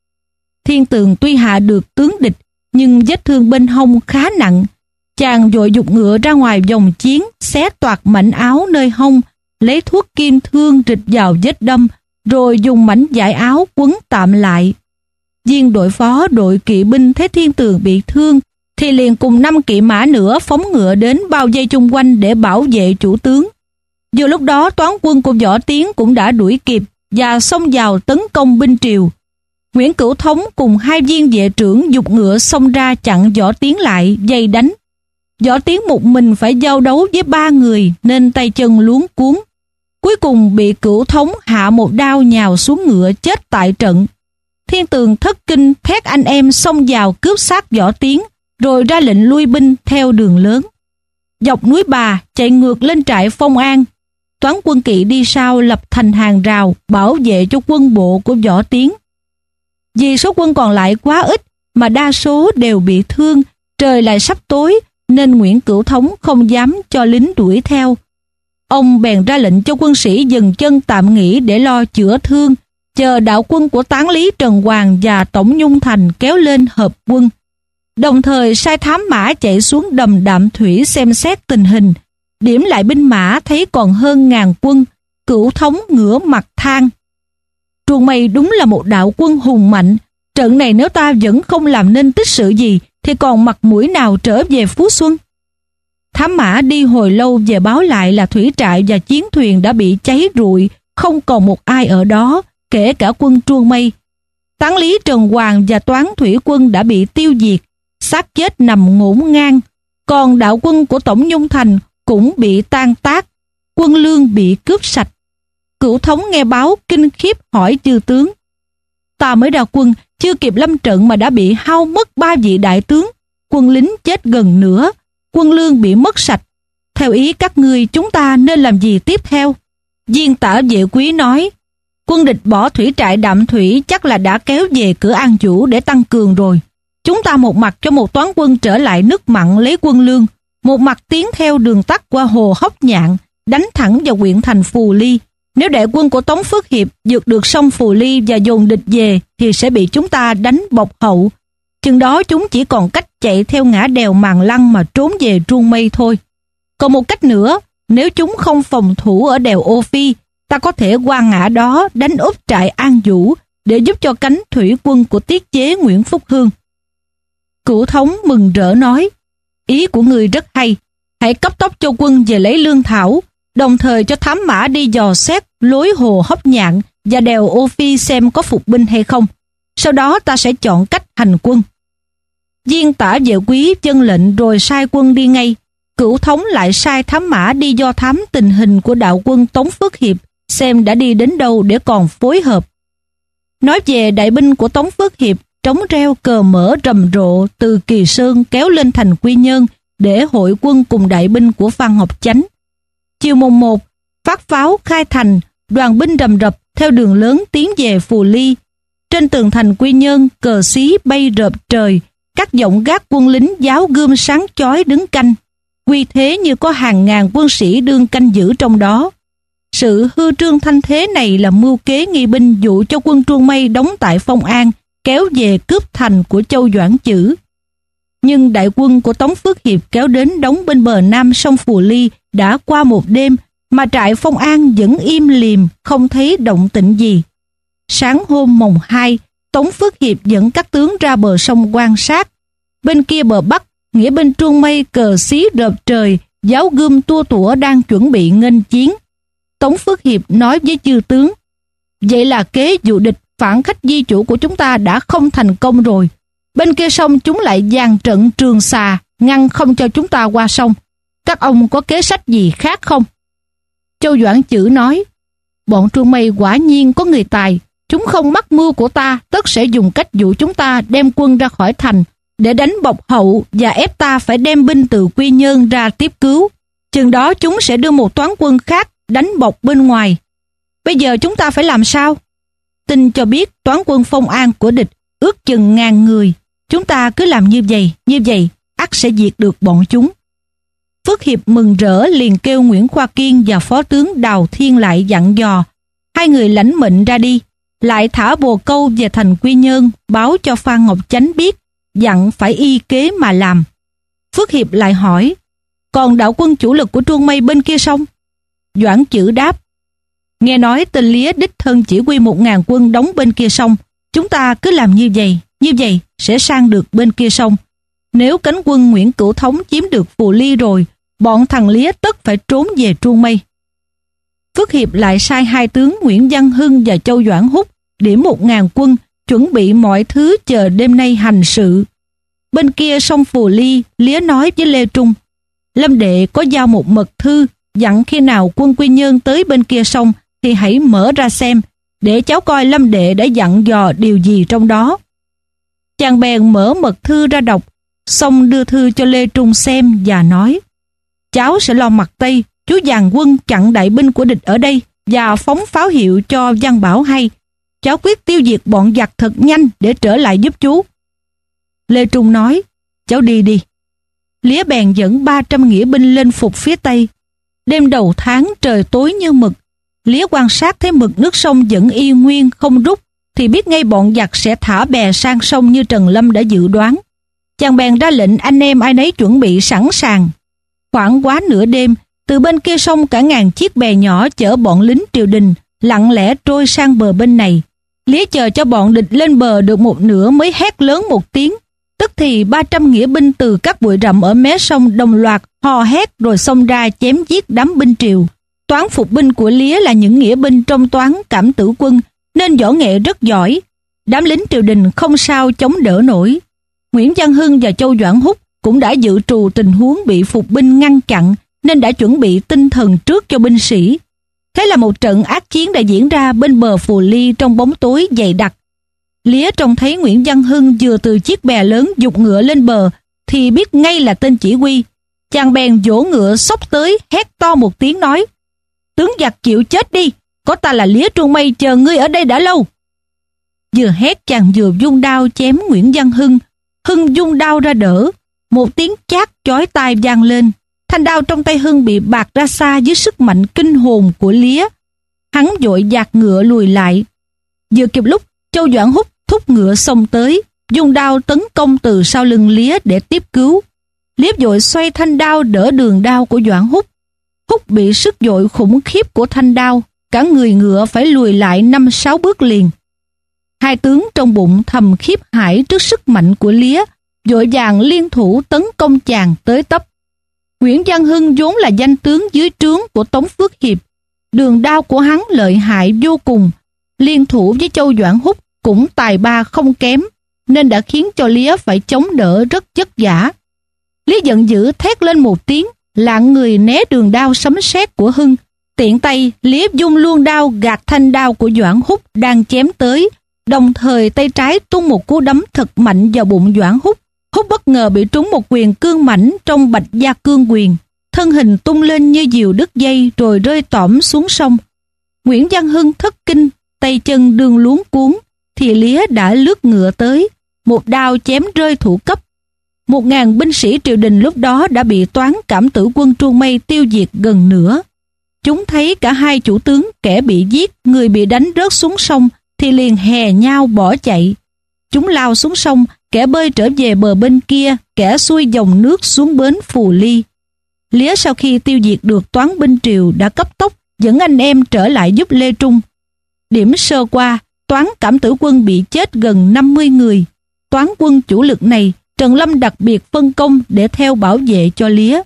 Thiên Tường tuy hạ được tướng địch, nhưng vết thương bên hông khá nặng. Chàng vội giục ngựa ra ngoài vòng chiến, xé toạc mảnh áo nơi hông, lấy thuốc kim thương rịch vào vết đâm, rồi dùng mảnh vải áo quấn tạm lại. Viên đội phó đội kỵ binh thấy Thiên Tường bị thương, thì liền cùng năm kỵ mã nữa phóng ngựa đến bao vây chung quanh để bảo vệ chủ tướng. Vừa lúc đó, toán quân của Võ Tiến cũng đã đuổi kịp và xông vào tấn công binh triều. Nguyễn Cửu Thống cùng hai viên vệ trưởng giục ngựa xông ra chặn Võ Tiến lại, vây đánh. Võ Tiến một mình phải giao đấu với ba người nên tay chân luống cuống. Cuối cùng bị Cửu Thống hạ một đao nhào xuống ngựa chết tại trận. Thiên Tường thất kinh thét anh em xông vào cướp xác Võ Tiến, rồi ra lệnh lui binh theo đường lớn. Dọc núi Bà chạy ngược lên trại Phong An. Toán quân kỵ đi sau lập thành hàng rào bảo vệ cho quân bộ của Võ Tiến. Vì số quân còn lại quá ít mà đa số đều bị thương, trời lại sắp tối nên Nguyễn Cửu Thống không dám cho lính đuổi theo. Ông bèn ra lệnh cho quân sĩ dừng chân tạm nghỉ để lo chữa thương, chờ đạo quân của Tán Lý Trần Hoàng và Tổng Nhung Thành kéo lên hợp quân. Đồng thời sai thám mã chạy xuống đầm Đạm Thủy xem xét tình hình. Điểm lại binh mã thấy còn hơn ngàn quân. Cửu Thống ngửa mặt than: Truong Mây đúng là một đạo quân hùng mạnh. Trận này nếu ta vẫn không làm nên tích sự gì thì còn mặt mũi nào trở về Phú Xuân. Thám mã đi hồi lâu về báo lại là thủy trại và chiến thuyền đã bị cháy rụi, không còn một ai ở đó, kể cả quân Truong Mây. Tán Lý Trần Hoàng và Toán thủy quân đã bị tiêu diệt, xác chết nằm ngổn ngang. Còn đạo quân của Tổng Nhung Thành cũng bị tan tác, quân lương bị cướp sạch. Cửu Thống nghe báo kinh khiếp hỏi chư tướng: Ta mới ra quân, chưa kịp lâm trận mà đã bị hao mất ba vị đại tướng, quân lính chết gần nửa, quân lương bị mất sạch. Theo ý các ngươi, chúng ta nên làm gì tiếp theo? Diên Tả Vệ Quý nói: Quân địch bỏ thủy trại Đạm Thủy chắc là đã kéo về cửa An Vũ để tăng cường rồi. Chúng ta một mặt cho một toán quân trở lại nước mặn lấy quân lương, một mặt tiến theo đường tắt qua hồ Hốc Nhạn, đánh thẳng vào huyện thành Phù Ly. Nếu đại quân của Tống Phước Hiệp vượt được sông Phù Ly và dồn địch về thì sẽ bị chúng ta đánh bọc hậu. Chừng đó chúng chỉ còn cách chạy theo ngã đèo Màng Lăng mà trốn về Truong Mây thôi. Còn một cách nữa, nếu chúng không phòng thủ ở đèo Ô Phi, ta có thể qua ngã đó đánh úp trại An Vũ để giúp cho cánh thủy quân của tiết chế Nguyễn Phúc Hương. Cửu Thống mừng rỡ nói: Ý của ngươi rất hay, hãy cấp tốc cho quân về lấy lương thảo, đồng thời cho thám mã đi dò xét lối hồ Hốc Nhạn và đèo Ô Phi xem có phục binh hay không. Sau đó ta sẽ chọn cách hành quân. Diên Tả Vệ Quý vâng lệnh rồi sai quân đi ngay. Cửu Thống lại sai thám mã đi do thám tình hình của đạo quân Tống Phước Hiệp, xem đã đi đến đâu để còn phối hợp. Nói về đại binh của Tống Phước Hiệp, trống reo cờ mở rầm rộ từ Kỳ Sơn kéo lên thành Quy Nhơn để hội quân cùng đại binh của Phan Ngọc Chánh. Chiều mùng một, phát pháo khai thành, đoàn binh rầm rập theo đường lớn tiến về Phù Ly. Trên tường thành Quy Nhơn, cờ xí bay rợp trời, các giọng gác quân lính giáo gươm sáng chói đứng canh, uy thế như có hàng ngàn quân sĩ đương canh giữ trong đó. Sự hư trương thanh thế này là mưu kế nghi binh dụ cho quân Truong Mây đóng tại Phong An, kéo về cướp thành của Châu Doãn Chử. Nhưng đại quân của Tống Phước Hiệp kéo đến đóng bên bờ nam sông Phù Ly đã qua một đêm mà trại Phong An vẫn im lìm, không thấy động tĩnh gì. Sáng hôm mồng hai, Tống Phước Hiệp dẫn các tướng ra bờ sông quan sát. Bên kia bờ bắc, nghĩa binh Truong Mây cờ xí rợp trời, giáo gươm tua tủa đang chuẩn bị nghênh chiến. Tống Phước Hiệp nói với chư tướng: Vậy là kế dụ địch phản khách di chủ của chúng ta đã không thành công rồi. Bên kia sông chúng lại dàn trận Trường Xà, ngăn không cho chúng ta qua sông. Các ông có kế sách gì khác không? Châu Doãn Chử nói: Bọn Truong Mây quả nhiên có người tài. Chúng không mắc mưu của ta, tất sẽ dùng cách dụ chúng ta đem quân ra khỏi thành để đánh bọc hậu và ép ta phải đem binh từ Quy Nhơn ra tiếp cứu. Chừng đó chúng sẽ đưa một toán quân khác đánh bọc bên ngoài. Bây giờ chúng ta phải làm sao? Tin cho biết toán quân Phong An của địch ước chừng ngàn người. Chúng ta cứ làm như vậy, như vậy, ắt sẽ diệt được bọn chúng. Phước Hiệp mừng rỡ liền kêu Nguyễn Khoa Kiên và Phó tướng Đào Thiên lại dặn dò. Hai người lãnh mệnh ra đi, lại thả bồ câu về thành Quy Nhơn, báo cho Phan Ngọc Chánh biết, dặn phải y kế mà làm. Phước Hiệp lại hỏi: Còn đạo quân chủ lực của Truong Mây bên kia sông? Doãn Chử đáp: Nghe nói tên Lía đích thân chỉ huy một ngàn quân đóng bên kia sông. Chúng ta cứ làm như vậy, như vậy sẽ sang được bên kia sông. Nếu cánh quân Nguyễn Cửu Thống chiếm được Phù Ly rồi, bọn thằng Lía tất phải trốn về Truong Mây. Phước Hiệp lại sai hai tướng Nguyễn Văn Hưng và Châu Doãn Húc điểm một ngàn quân, chuẩn bị mọi thứ chờ đêm nay hành sự. Bên kia sông Phù Ly, Lía nói với Lê Trung: Lâm đệ có giao một mật thư, dặn khi nào quân Quy Nhơn tới bên kia sông thì hãy mở ra xem, để cháu coi Lâm đệ đã dặn dò điều gì trong đó. Chàng bèn mở mật thư ra đọc, xong đưa thư cho Lê Trung xem và nói: Cháu sẽ lo mặt Tây, chú dàn quân chặn đại binh của địch ở đây và phóng pháo hiệu cho Văn Bảo hay. Cháu quyết tiêu diệt bọn giặc thật nhanh để trở lại giúp chú. Lê Trung nói, cháu đi đi. Lía bèn dẫn ba trăm nghĩa binh lên phục phía Tây. Đêm đầu tháng trời tối như mực. Lía quan sát thấy mực nước sông vẫn y nguyên không rút, thì biết ngay bọn giặc sẽ thả bè sang sông như Trần Lâm đã dự đoán. Chàng bèn ra lệnh anh em ai nấy chuẩn bị sẵn sàng. Khoảng quá nửa đêm, từ bên kia sông cả ngàn chiếc bè nhỏ chở bọn lính triều đình lặng lẽ trôi sang bờ bên này. Lía chờ cho bọn địch lên bờ được một nửa mới hét lớn một tiếng. Tức thì ba trăm nghĩa binh từ các bụi rậm ở mé sông đồng loạt hò hét rồi xông ra chém giết đám binh triều. Toán phục binh của Lía là những nghĩa binh trong toán Cảm Tử Quân nên võ nghệ rất giỏi. Đám lính triều đình không sao chống đỡ nổi. Nguyễn Văn Hưng và Châu Doãn Húc cũng đã dự trù tình huống bị phục binh ngăn chặn nên đã chuẩn bị tinh thần trước cho binh sĩ. Thế là một trận ác chiến đã diễn ra bên bờ Phù Ly trong bóng tối dày đặc. Lía trông thấy Nguyễn Văn Hưng vừa từ chiếc bè lớn giục ngựa lên bờ thì biết ngay là tên chỉ huy. Chàng bèn vỗ ngựa xốc tới hét to một tiếng nói, tướng giặc chịu chết đi, có ta là Lía Truông Mây chờ ngươi ở đây đã lâu. Vừa hét chàng vừa vung đao chém Nguyễn Văn Hưng. Hưng vung đao ra đỡ, một tiếng chát chói tai vang lên. Thanh đao trong tay Hưng bị bạt ra xa dưới sức mạnh kinh hồn của Lía. Hắn vội dạt ngựa lùi lại. Vừa kịp lúc Châu Doãn Húc thúc ngựa xông tới, dùng đao tấn công từ sau lưng Lía để tiếp cứu. Lía vội xoay thanh đao đỡ đường đao của Doãn Húc. Húc bị sức dội khủng khiếp của thanh đao, cả người ngựa phải lùi lại năm sáu bước liền. Hai tướng trong bụng thầm khiếp hãi trước sức mạnh của Lía, vội vàng liên thủ tấn công chàng tới tấp. Nguyễn Văn Hưng vốn là danh tướng dưới trướng của Tống Phước Hiệp, đường đao của hắn lợi hại vô cùng, liên thủ với Châu Doãn Húc cũng tài ba không kém, nên đã khiến cho Lía phải chống đỡ rất vất vả. Lía giận dữ thét lên một tiếng, lạng người né đường đao sấm sét của Hưng. Tiện tay Lía vung luôn đao gạt thanh đao của Doãn Húc đang chém tới, đồng thời tay trái tung một cú đấm thật mạnh vào bụng Doãn Húc. Húc bất ngờ bị trúng một quyền cương mãnh trong Bạch Gia Cương Quyền, thân hình tung lên như diều đứt dây rồi rơi tõm xuống sông. Nguyễn Văn Hưng thất kinh, tay chân đương luống cuống, thì Lía đã lướt ngựa tới, một đao chém rơi thủ cấp. Một ngàn binh sĩ triều đình lúc đó đã bị toán Cảm Tử Quân Truông Mây tiêu diệt gần nửa. Chúng thấy cả hai chủ tướng, kẻ bị giết, người bị đánh rớt xuống sông, thì liền hè nhau bỏ chạy. Chúng lao xuống sông, kẻ bơi trở về bờ bên kia, kẻ xuôi dòng nước xuống bến Phù Ly. Lía sau khi tiêu diệt được toán binh triều đã cấp tốc dẫn anh em trở lại giúp Lê Trung. Điểm sơ qua, toán Cảm Tử Quân bị chết gần năm mươi người. Toán quân chủ lực này, Trần Lâm đặc biệt phân công để theo bảo vệ cho Lía.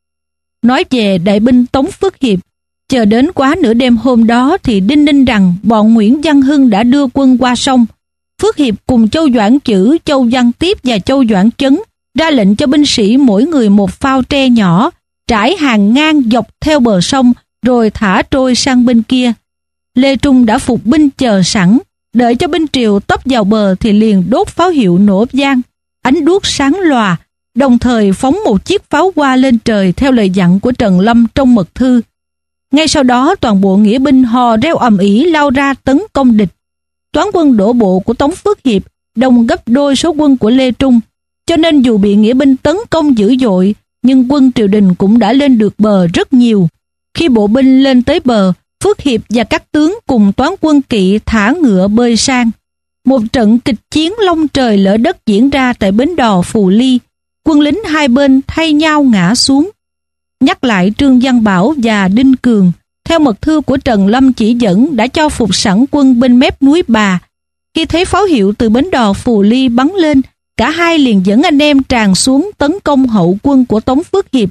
Nói về đại binh Tống Phước Hiệp, chờ đến quá nửa đêm hôm đó thì đinh ninh rằng bọn Nguyễn Văn Hưng đã đưa quân qua sông. Phước Hiệp cùng Châu Doãn Chữ, Châu Văn Tiếp và Châu Doãn Chấn ra lệnh cho binh sĩ mỗi người một phao tre nhỏ, trải hàng ngang dọc theo bờ sông rồi thả trôi sang bên kia. Lê Trung đã phục binh chờ sẵn, đợi cho binh triều tấp vào bờ thì liền đốt pháo hiệu nổ vang, ánh đuốc sáng lòa, đồng thời phóng một chiếc pháo hoa lên trời theo lời dặn của Trần Lâm trong mật thư. Ngay sau đó toàn bộ nghĩa binh hò reo ầm ĩ lao ra tấn công địch. Toán quân đổ bộ của Tống Phước Hiệp đông gấp đôi số quân của Lê Trung, cho nên dù bị nghĩa binh tấn công dữ dội, nhưng quân triều đình cũng đã lên được bờ rất nhiều. Khi bộ binh lên tới bờ, Phước Hiệp và các tướng cùng toán quân kỵ thả ngựa bơi sang. Một trận kịch chiến long trời lỡ đất diễn ra tại bến đò Phù Ly, quân lính hai bên thay nhau ngã xuống. Nhắc lại Trương Văn Bảo và Đinh Cường, theo mật thư của Trần Lâm chỉ dẫn đã cho phục sẵn quân bên mép núi Bà. Khi thấy pháo hiệu từ bến đò Phù Ly bắn lên, cả hai liền dẫn anh em tràn xuống tấn công hậu quân của Tống Phước Hiệp.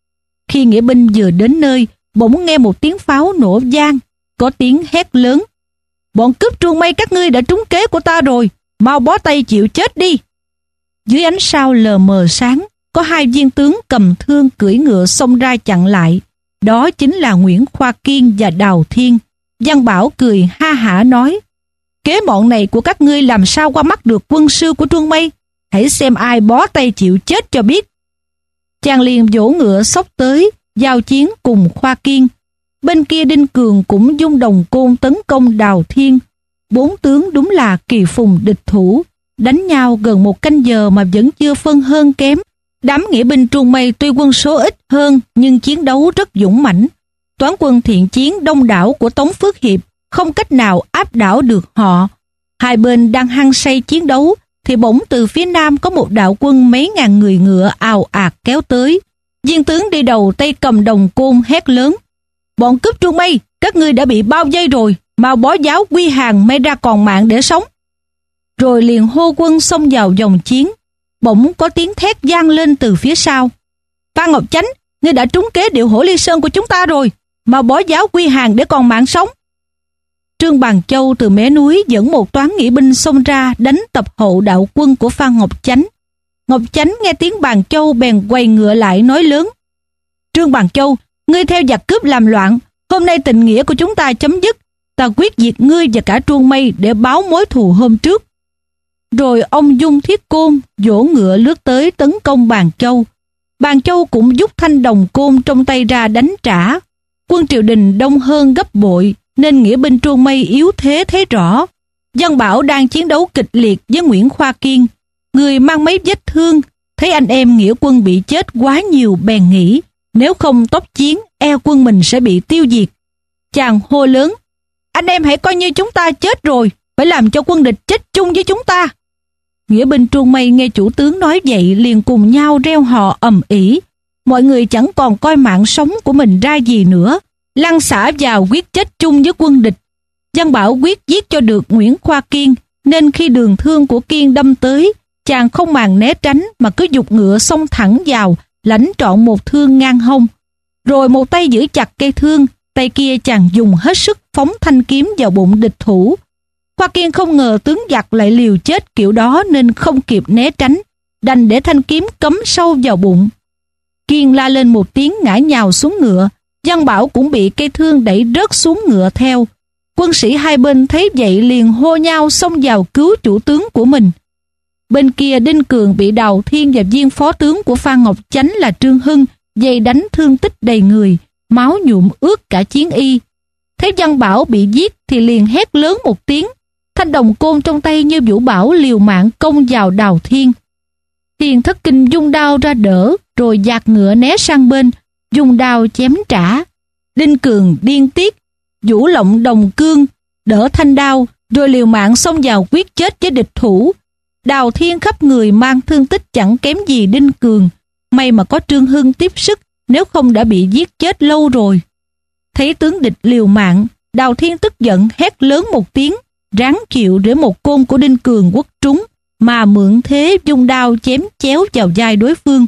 Khi nghĩa binh vừa đến nơi, bỗng nghe một tiếng pháo nổ vang, có tiếng hét lớn: "Bọn cướp Truông Mây các ngươi đã trúng kế của ta rồi, mau bó tay chịu chết đi!" Dưới ánh sao lờ mờ sáng, có hai viên tướng cầm thương cưỡi ngựa xông ra chặn lại. Đó chính là Nguyễn Khoa Kiên và Đào Thiên. Văn Bảo cười ha hả nói: "Kế bọn này của các ngươi làm sao qua mắt được quân sư của Truông Mây? Hãy xem ai bó tay chịu chết cho biết." Chàng liền vỗ ngựa xốc tới, giao chiến cùng Khoa Kiên. Bên kia Đinh Cường cũng dung đồng côn tấn công Đào Thiên. Bốn tướng đúng là kỳ phùng địch thủ, đánh nhau gần một canh giờ mà vẫn chưa phân hơn kém. Đám nghĩa binh Truông Mây tuy quân số ít hơn nhưng chiến đấu rất dũng mãnh. Toán quân thiện chiến đông đảo của Tống Phước Hiệp không cách nào áp đảo được họ. Hai bên đang hăng say chiến đấu thì bỗng từ phía nam có một đạo quân mấy ngàn người ngựa ào ạt kéo tới. Viên tướng đi đầu tay cầm đồng côn hét lớn: "Bọn cướp Truông Mây, các ngươi đã bị bao vây rồi, mau bó giáo quy hàng may ra còn mạng để sống." Rồi liền hô quân xông vào dòng chiến. Bỗng có tiếng thét vang lên từ phía sau: "Phan Ngọc Chánh, ngươi đã trúng kế điệu hổ Ly Sơn của chúng ta rồi, mau bó giáo quy hàng để còn mạng sống." Trương Bàn Châu từ mé núi dẫn một toán nghĩa binh xông ra đánh tập hậu đạo quân của Phan Ngọc Chánh. Ngọc Chánh nghe tiếng Bàn Châu bèn quay ngựa lại nói lớn: "Trương Bàn Châu, ngươi theo giặc cướp làm loạn, hôm nay tình nghĩa của chúng ta chấm dứt, ta quyết diệt ngươi và cả Truông Mây để báo mối thù hôm trước." Rồi ông dung thiết côn vỗ ngựa lướt tới tấn công Bàn Châu. Bàn Châu cũng rút thanh đồng côn trong tay ra đánh trả. Quân triều đình đông hơn gấp bội nên nghĩa binh Truông Mây yếu thế thấy rõ. Văn Bảo đang chiến đấu kịch liệt với Nguyễn Khoa Kiên, người mang mấy vết thương, thấy anh em nghĩa quân bị chết quá nhiều bèn nghĩ nếu không tốc chiến e quân mình sẽ bị tiêu diệt. Chàng hô lớn: "Anh em hãy coi như chúng ta chết rồi, phải làm cho quân địch chết chung với chúng ta." Nghĩa binh Truông Mây nghe chủ tướng nói vậy liền cùng nhau reo hò ầm ĩ. Mọi người chẳng còn coi mạng sống của mình ra gì nữa, lăn xả vào quyết chết chung với quân địch. Văn Bảo quyết giết cho được Nguyễn Khoa Kiên, nên khi đường thương của Kiên đâm tới, chàng không màng né tránh mà cứ giục ngựa xông thẳng vào, lãnh trọn một thương ngang hông. Rồi một tay giữ chặt cây thương, tay kia chàng dùng hết sức phóng thanh kiếm vào bụng địch thủ. Khoa Kiên không ngờ tướng giặc lại liều chết kiểu đó nên không kịp né tránh, đành để thanh kiếm cắm sâu vào bụng. Kiên la lên một tiếng ngã nhào xuống ngựa, Văn Bảo cũng bị cây thương đẩy rớt xuống ngựa theo. Quân sĩ hai bên thấy vậy liền hô nhau xông vào cứu chủ tướng của mình. Bên kia Đinh Cường bị Đào Thiên và viên phó tướng của Phan Ngọc Chánh là Trương Hưng dây đánh thương tích đầy người, máu nhuộm ướt cả chiến y. Thấy Văn Bảo bị giết thì liền hét lớn một tiếng, thanh đồng côn trong tay như vũ bảo liều mạng công vào Đào Thiên. Thiên Thất Kinh dung đao ra đỡ, rồi dạt ngựa né sang bên, dùng đao chém trả. Đinh Cường điên tiết, vũ lộng đồng cương, đỡ thanh đao, rồi liều mạng xông vào quyết chết với địch thủ. Đào Thiên khắp người mang thương tích chẳng kém gì Đinh Cường, may mà có Trương Hưng tiếp sức, nếu không đã bị giết chết lâu rồi. Thấy tướng địch liều mạng, Đào Thiên tức giận hét lớn một tiếng, ráng chịu để một côn của Đinh Cường quất trúng, mà mượn thế dung đao chém chéo vào vai đối phương.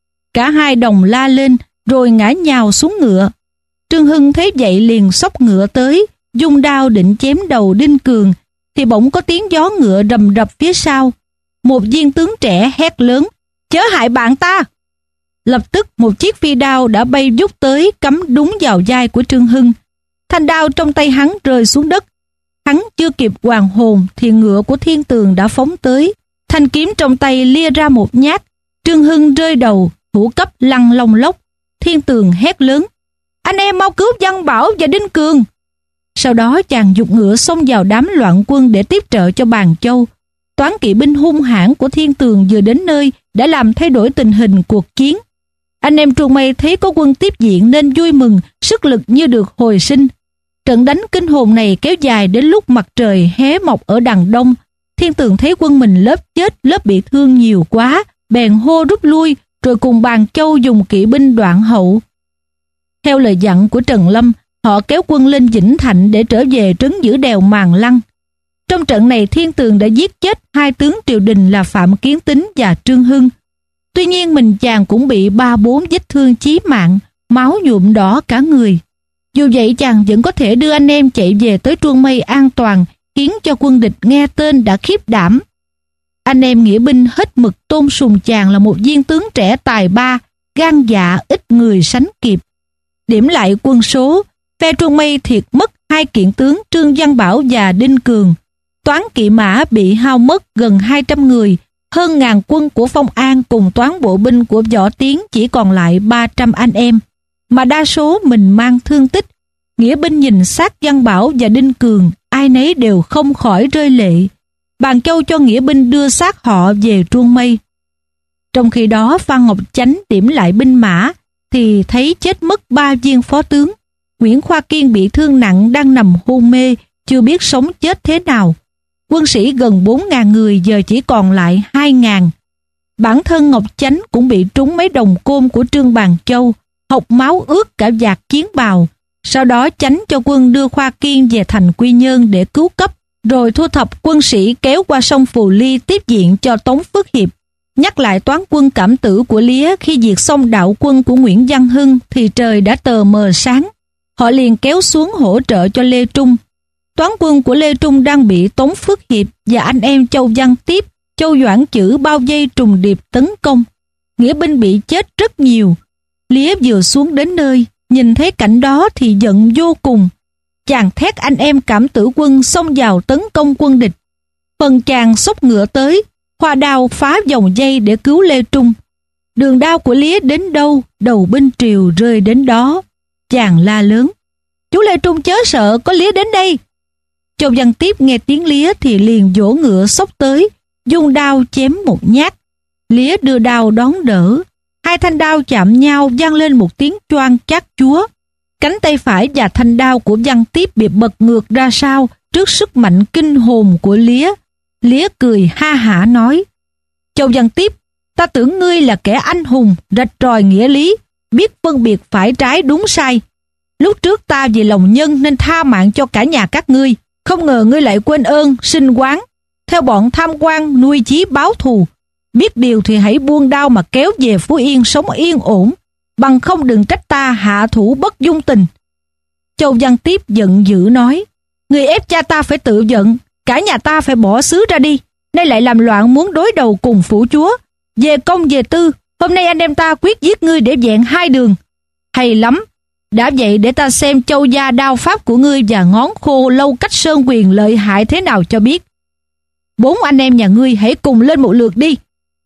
Cả hai đồng la lên, rồi ngã nhào xuống ngựa. Trương Hưng thấy vậy liền xốc ngựa tới, dung đao định chém đầu Đinh Cường, thì bỗng có tiếng gió ngựa rầm rập phía sau. Một viên tướng trẻ hét lớn: "Chớ hại bạn ta!" Lập tức một chiếc phi đao đã bay vút tới cắm đúng vào vai của Trương Hưng. Thanh đao trong tay hắn rơi xuống đất. Hắn chưa kịp hoàn hồn thì ngựa của Thiên Tường đã phóng tới. Thanh kiếm trong tay lia ra một nhát. Trương Hưng rơi đầu, hữu cấp lăn lông lốc. Thiên Tường hét lớn: "Anh em mau cứu Văn Bảo và Đinh Cường!" Sau đó chàng giục ngựa xông vào đám loạn quân để tiếp trợ cho Bàn Châu. Toán kỵ binh hung hãn của Thiên Tường vừa đến nơi đã làm thay đổi tình hình cuộc chiến. Anh em Truông Mây thấy có quân tiếp diện nên vui mừng, sức lực như được hồi sinh. Trận đánh kinh hồn này kéo dài đến lúc mặt trời hé mọc ở đằng đông. Thiên Tường thấy quân mình lớp chết lớp bị thương nhiều quá, bèn hô rút lui, rồi cùng Bàn Châu dùng kỵ binh đoạn hậu. Theo lời dặn của Trần Lâm, họ kéo quân lên Vĩnh Thạnh để trở về trấn giữ đèo Màn Lăng. Trong trận này Thiên Tường đã giết chết hai tướng triều đình là Phạm Kiến Tín và Trương Hưng. Tuy nhiên mình chàng cũng bị ba bốn vết thương chí mạng, máu nhuộm đỏ cả người. Dù vậy chàng vẫn có thể đưa anh em chạy về tới Truông Mây an toàn, khiến cho quân địch nghe tên đã khiếp đảm. Anh em nghĩa binh hết mực tôn sùng chàng là một viên tướng trẻ tài ba, gan dạ ít người sánh kịp. Điểm lại quân số, phe Truông Mây thiệt mất hai kiện tướng Trương Văn Bảo và Đinh Cường. Toán kỵ mã bị hao mất gần hai trăm người, hơn ngàn quân của Phong An cùng toán bộ binh của Võ Tiến chỉ còn lại ba trăm anh em. mà đa số mình mang thương tích. Nghĩa binh nhìn xác Văn Bảo và Đinh Cường, ai nấy đều không khỏi rơi lệ. Bàn Châu cho nghĩa binh đưa xác họ về Truông Mây. Trong khi đó Phan Ngọc Chánh điểm lại binh mã thì thấy chết mất ba viên phó tướng. Nguyễn Khoa Kiên bị thương nặng đang nằm hôn mê, chưa biết sống chết thế nào. Quân sĩ gần bốn ngàn người giờ chỉ còn lại hai ngàn. Bản thân Ngọc Chánh cũng bị trúng mấy đồng côn của Trương Bàn Châu, hộc máu ướt cả vạt chiến bào. Sau đó Chánh cho quân đưa Khoa Kiên về thành Quy Nhơn để cứu cấp, rồi thu thập quân sĩ kéo qua sông Phù Ly tiếp diện cho Tống Phước Hiệp. Nhắc lại toán quân cảm tử của Lía khi diệt xong đạo quân của Nguyễn Văn Hưng thì trời đã tờ mờ sáng. Họ liền kéo xuống hỗ trợ cho Lê Trung. Toán quân của Lê Trung đang bị Tống Phước Hiệp và anh em Châu Văn Tiếp, Châu Doãn Chữ bao vây trùng điệp tấn công. Nghĩa binh bị chết rất nhiều. Lía vừa xuống đến nơi, nhìn thấy cảnh đó thì giận vô cùng. Chàng thét anh em cảm tử quân xông vào tấn công quân địch. Phần chàng xốc ngựa tới, hoa đao phá vòng dây để cứu Lê Trung. Đường đao của Lía đến đâu, đầu binh triều rơi đến đó. Chàng la lớn: "Chú Lê Trung chớ sợ, có Lía đến đây." Châu Văn Tiếp nghe tiếng Lía thì liền vỗ ngựa xốc tới, dung đao chém một nhát. Lía đưa đao đón đỡ. Hai thanh đao chạm nhau vang lên một tiếng choang chát chúa. Cánh tay phải và thanh đao của Văn Tiếp bị bật ngược ra sau trước sức mạnh kinh hồn của Lía. Lía cười ha hả nói: "Châu Văn Tiếp, ta tưởng ngươi là kẻ anh hùng, rạch ròi nghĩa lý, biết phân biệt phải trái đúng sai. Lúc trước ta vì lòng nhân nên tha mạng cho cả nhà các ngươi, không ngờ ngươi lại quên ơn, sinh oán, theo bọn tham quan nuôi chí báo thù. Biết điều thì hãy buông đao mà kéo về Phú Yên sống yên ổn, bằng không đừng trách ta hạ thủ bất dung tình." Châu Văn Tiếp giận dữ nói: "Người ép cha ta phải tự giận, cả nhà ta phải bỏ xứ ra đi, nay lại làm loạn muốn đối đầu cùng phủ chúa. Về công về tư, hôm nay anh em ta quyết giết ngươi để vẹn hai đường. Hay lắm, đã vậy để ta xem châu gia đao pháp của ngươi và ngón khô lâu cách sơn quyền lợi hại thế nào cho biết. Bốn anh em nhà ngươi hãy cùng lên một lượt đi."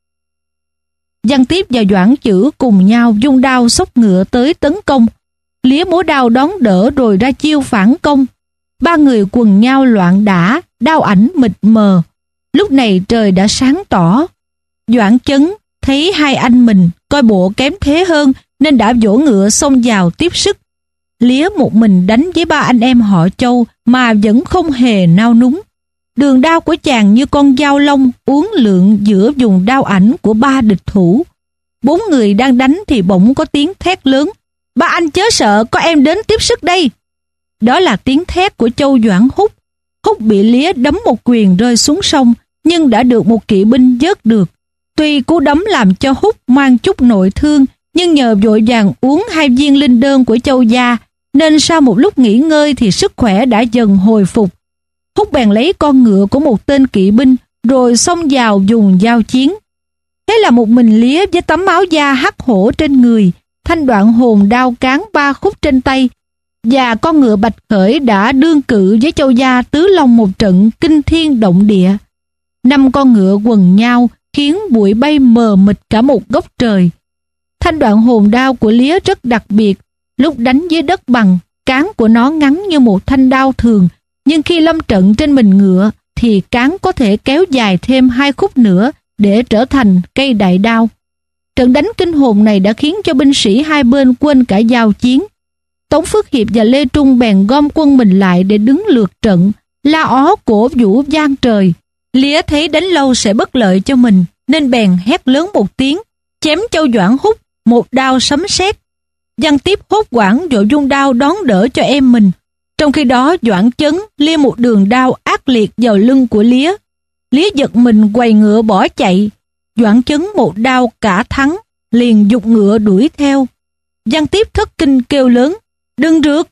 Văn Tiếp và Doãn Chữ cùng nhau dung đao xốc ngựa tới tấn công. Lía múa đao đón đỡ rồi ra chiêu phản công. Ba người quần nhau loạn đả, đao ảnh mịt mờ. Lúc này trời đã sáng tỏ. Doãn Chấn thấy hai anh mình coi bộ kém thế hơn nên đã vỗ ngựa xông vào tiếp sức. Lía một mình đánh với ba anh em họ Châu mà vẫn không hề nao núng. Đường đao của chàng như con dao long uốn lượn giữa vùng đao ảnh của ba địch thủ. Bốn người đang đánh thì bỗng có tiếng thét lớn: "Ba anh chớ sợ, có em đến tiếp sức đây." Đó là tiếng thét của Châu Doãn Húc. Húc bị Lía đấm một quyền rơi xuống sông, nhưng đã được một kỵ binh vớt được. Tuy cú đấm làm cho Húc mang chút nội thương, nhưng nhờ vội vàng uống hai viên linh đơn của Châu gia, nên sau một lúc nghỉ ngơi thì sức khỏe đã dần hồi phục. Húc bèn lấy con ngựa của một tên kỵ binh rồi xông vào dùng giao chiến. Thế là một mình Lía với tấm áo da hắc hổ trên người, thanh đoạn hồn đao cán ba khúc trên tay, và con ngựa bạch khởi đã đương cự với Châu gia tứ long một trận kinh thiên động địa. Năm con ngựa quần nhau khiến bụi bay mờ mịt cả một góc trời. Thanh đoạn hồn đao của Lía rất đặc biệt. Lúc đánh dưới đất bằng, cán của nó ngắn như một thanh đao thường, nhưng khi lâm trận trên mình ngựa thì cán có thể kéo dài thêm hai khúc nữa để trở thành cây đại đao. Trận đánh kinh hồn này đã khiến cho binh sĩ hai bên quên cả giao chiến. Tống Phước Hiệp và Lê Trung bèn gom quân mình lại để đứng lượt trận, la ó cổ vũ vang trời. Lía thấy đánh lâu sẽ bất lợi cho mình nên bèn hét lớn một tiếng, chém Châu Doãn Húc một đao sấm sét. Văn Tiếp hốt hoảng vội dung đao đón đỡ cho em mình. Trong khi đó Doãn Chấn lia một đường đao ác liệt vào lưng của Lía. Lía giật mình quay ngựa bỏ chạy. Doãn Chấn một đao cả thắng, liền giục ngựa đuổi theo. Văn Tiếp thất kinh kêu lớn: "Đừng rượt!"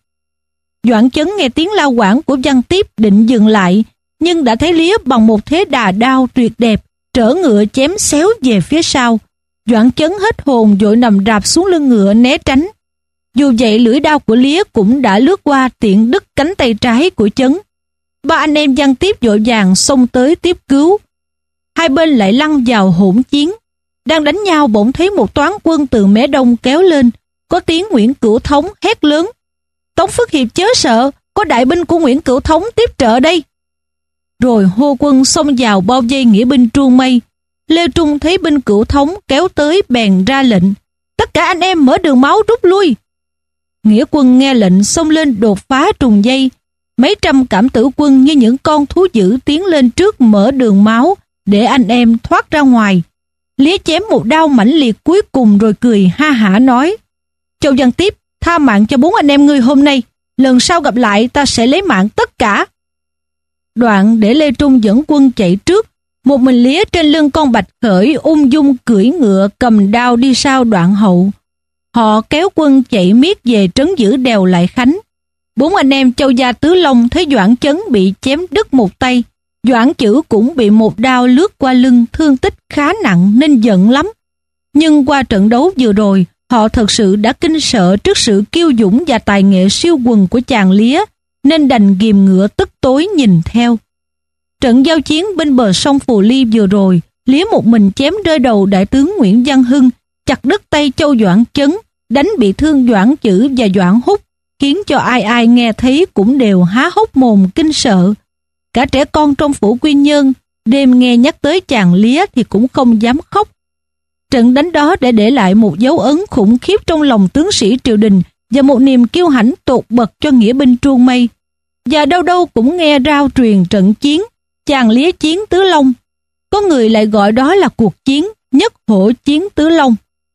Doãn Chấn nghe tiếng la quảng của Văn Tiếp định dừng lại, nhưng đã thấy Lía bằng một thế đà đao tuyệt đẹp trở ngựa chém xéo về phía sau. Doãn Chấn hết hồn vội nằm rạp xuống lưng ngựa né tránh. Dù vậy lưỡi đao của Lía cũng đã lướt qua tiện đứt cánh tay trái của Chấn. Ba anh em Văn Tiếp vội vàng xông tới tiếp cứu. Hai bên lại lăn vào hỗn chiến. Đang đánh nhau bỗng thấy một toán quân từ mé đông kéo lên. có tiếng Nguyễn Cửu Thống hét lớn: Tống Phước Hiệp chớ sợ, có đại binh của Nguyễn Cửu Thống tiếp trợ đây. Rồi hô quân xông vào bao vây nghĩa binh Truông Mây. Lê Trung thấy binh Cửu Thống kéo tới bèn ra lệnh: tất cả anh em mở đường máu rút lui. Nghĩa quân nghe lệnh xông lên đột phá trùng dây. Mấy trăm cảm tử quân như những con thú dữ tiến lên trước mở đường máu để anh em thoát ra ngoài. Lía chém một đao mãnh liệt cuối cùng rồi cười ha hả nói: Châu Văn Tiếp, tha mạng cho bốn anh em ngươi hôm nay, lần sau gặp lại ta sẽ lấy mạng tất cả. Đoạn để Lê Trung dẫn quân chạy trước, một mình Lía trên lưng con Bạch Khởi ung dung cưỡi ngựa cầm đao đi sau đoạn hậu. Họ kéo quân chạy miết về trấn giữ đèo Lại Khánh. Bốn anh em Châu gia Tứ Long thấy Doãn Chấn bị chém đứt một tay, Doãn Chữ cũng bị một đao lướt qua lưng, thương tích khá nặng nên giận lắm. Nhưng qua trận đấu vừa rồi, họ thật sự đã kinh sợ trước sự kiêu dũng và tài nghệ siêu quần của chàng Lía, nên đành ghìm ngựa tức tối nhìn theo. Trận giao chiến bên bờ sông Phù Ly vừa rồi, Lía một mình chém rơi đầu đại tướng Nguyễn Văn Hưng, chặt đứt tay Châu Doãn Chấn, đánh bị thương Doãn Chữ và Doãn Húc, khiến cho ai ai nghe thấy cũng đều há hốc mồm kinh sợ. Cả trẻ con trong phủ Quy Nhơn đêm nghe nhắc tới chàng Lía thì cũng không dám khóc. Trận đánh đó đã để lại một dấu ấn khủng khiếp trong lòng tướng sĩ triều đình và một niềm kiêu hãnh tột bậc cho nghĩa binh Truông Mây. Và đâu đâu cũng nghe rao truyền trận chiến chàng Lía chiến Tứ Long. Có người lại gọi đó là cuộc chiến Nhất Hổ chiến Tứ Long.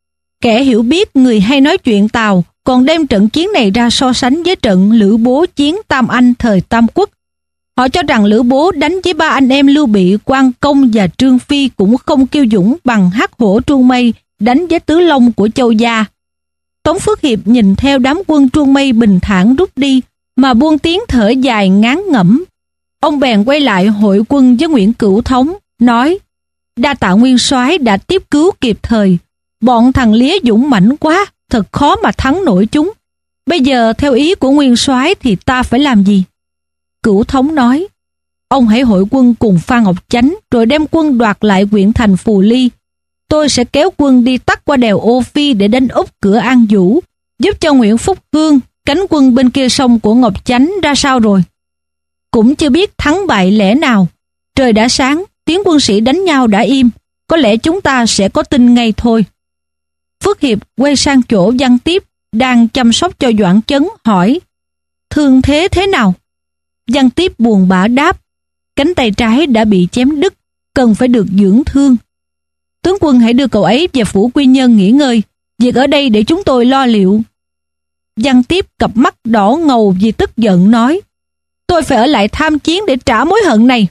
Kẻ hiểu biết người hay nói chuyện Tàu còn đem trận chiến này ra so sánh với trận Lữ Bố chiến Tam Anh thời Tam Quốc. Họ cho rằng Lữ Bố đánh với ba anh em Lưu Bị, Quan Công và Trương Phi cũng không kiêu dũng bằng Hắc Hổ Truông Mây đánh với Tứ Long của Châu gia. Tống Phước Hiệp nhìn theo đám quân Truông Mây bình thản rút đi mà buông tiếng thở dài ngán ngẩm. Ông bèn quay lại hội quân với Nguyễn Cửu Thống, nói: đa tạ nguyên soái đã tiếp cứu kịp thời. Bọn thằng Lía dũng mãnh quá, thật khó mà thắng nổi chúng. Bây giờ theo ý của nguyên soái thì ta phải làm gì? Cửu Thống nói: ông hãy hội quân cùng Phan Ngọc Chánh rồi đem quân đoạt lại huyện thành Phù Ly. Tôi sẽ kéo quân đi tắt qua đèo Ô Phi để đánh úp cửa An Vũ, giúp cho Nguyễn Phúc Hương, cánh quân bên kia sông của Ngọc Chánh ra sao rồi. Cũng chưa biết thắng bại lẽ nào. Trời đã sáng, tiếng quân sĩ đánh nhau đã im, có lẽ chúng ta sẽ có tin ngay thôi. Phước Hiệp quay sang chỗ Văn Tiếp đang chăm sóc cho Doãn Chấn, hỏi: thương thế thế nào? Văn Tiếp buồn bã đáp: cánh tay trái đã bị chém đứt, cần phải được dưỡng thương. Tướng quân hãy đưa cậu ấy về phủ Quy Nhơn nghỉ ngơi, việc ở đây để chúng tôi lo liệu. Văn Tiếp cặp mắt đỏ ngầu vì tức giận nói: tôi phải ở lại tham chiến để trả mối hận này.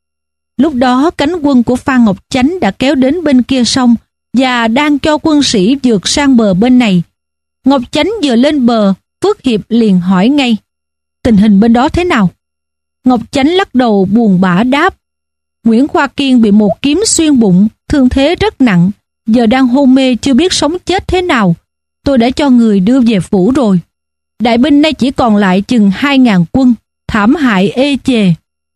Lúc đó cánh quân của Phan Ngọc Chánh đã kéo đến bên kia sông và đang cho quân sĩ vượt sang bờ bên này. Ngọc Chánh vừa lên bờ, Phước Hiệp liền hỏi ngay: tình hình bên đó thế nào? Ngọc Chánh lắc đầu buồn bã đáp: Nguyễn Khoa Kiên bị một kiếm xuyên bụng, thương thế rất nặng, giờ đang hôn mê chưa biết sống chết thế nào. Tôi đã cho người đưa về phủ rồi. Đại binh nay chỉ còn lại chừng hai ngàn quân, thảm hại ê chề.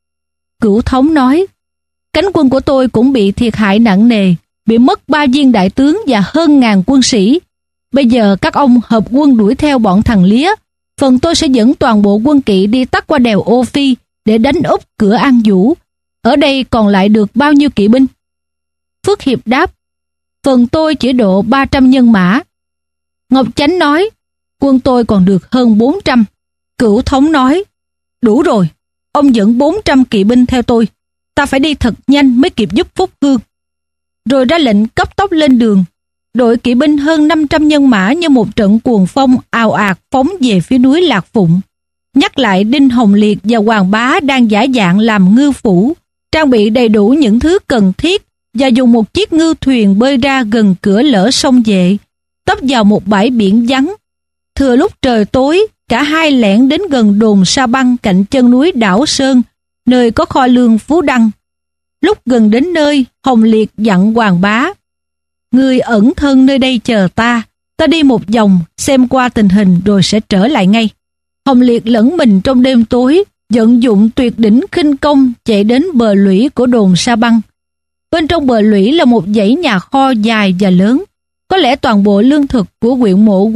Cửu Thống nói: cánh quân của tôi cũng bị thiệt hại nặng nề, bị mất ba viên đại tướng và hơn ngàn quân sĩ. Bây giờ các ông hợp quân đuổi theo bọn thằng Lía, phần tôi sẽ dẫn toàn bộ quân kỵ đi tắt qua đèo Ô Phi để đánh úp cửa An Vũ. Ở đây còn lại được bao nhiêu kỵ binh? Phước Hiệp đáp: phần tôi chỉ độ ba trăm nhân mã. Ngọc Chánh nói: quân tôi còn được hơn bốn trăm. Cửu Thống nói: đủ rồi, ông dẫn bốn trăm kỵ binh theo tôi. Ta phải đi thật nhanh mới kịp giúp Phúc Hương. Rồi ra lệnh cấp tốc lên đường. Đội kỵ binh hơn năm trăm nhân mã như một trận cuồng phong ào ạt phóng về phía núi Lạc Phụng. Nhắc lại Đinh Hồng Liệt và Hoàng Bá đang giả dạng làm ngư phủ, trang bị đầy đủ những thứ cần thiết và dùng một chiếc ngư thuyền bơi ra gần cửa lỡ sông Vệ, tấp vào một bãi biển vắng. Thừa lúc trời tối, cả hai lẻn đến gần đồn Sa Băng cạnh chân núi Đảo Sơn, nơi có kho lương Phú Đăng. Lúc gần đến nơi, Hồng Liệt dặn Hoàng Bá: ngươi ẩn thân nơi đây chờ ta, ta đi một vòng xem qua tình hình rồi sẽ trở lại ngay. Hồng Liệt lẫn mình trong đêm tối, vận dụng tuyệt đỉnh khinh công chạy đến bờ lũy của đồn Sa Băng. Bên trong bờ lũy là một dãy nhà kho dài và lớn. Có lẽ toàn bộ lương thực của huyện Mộ Hoa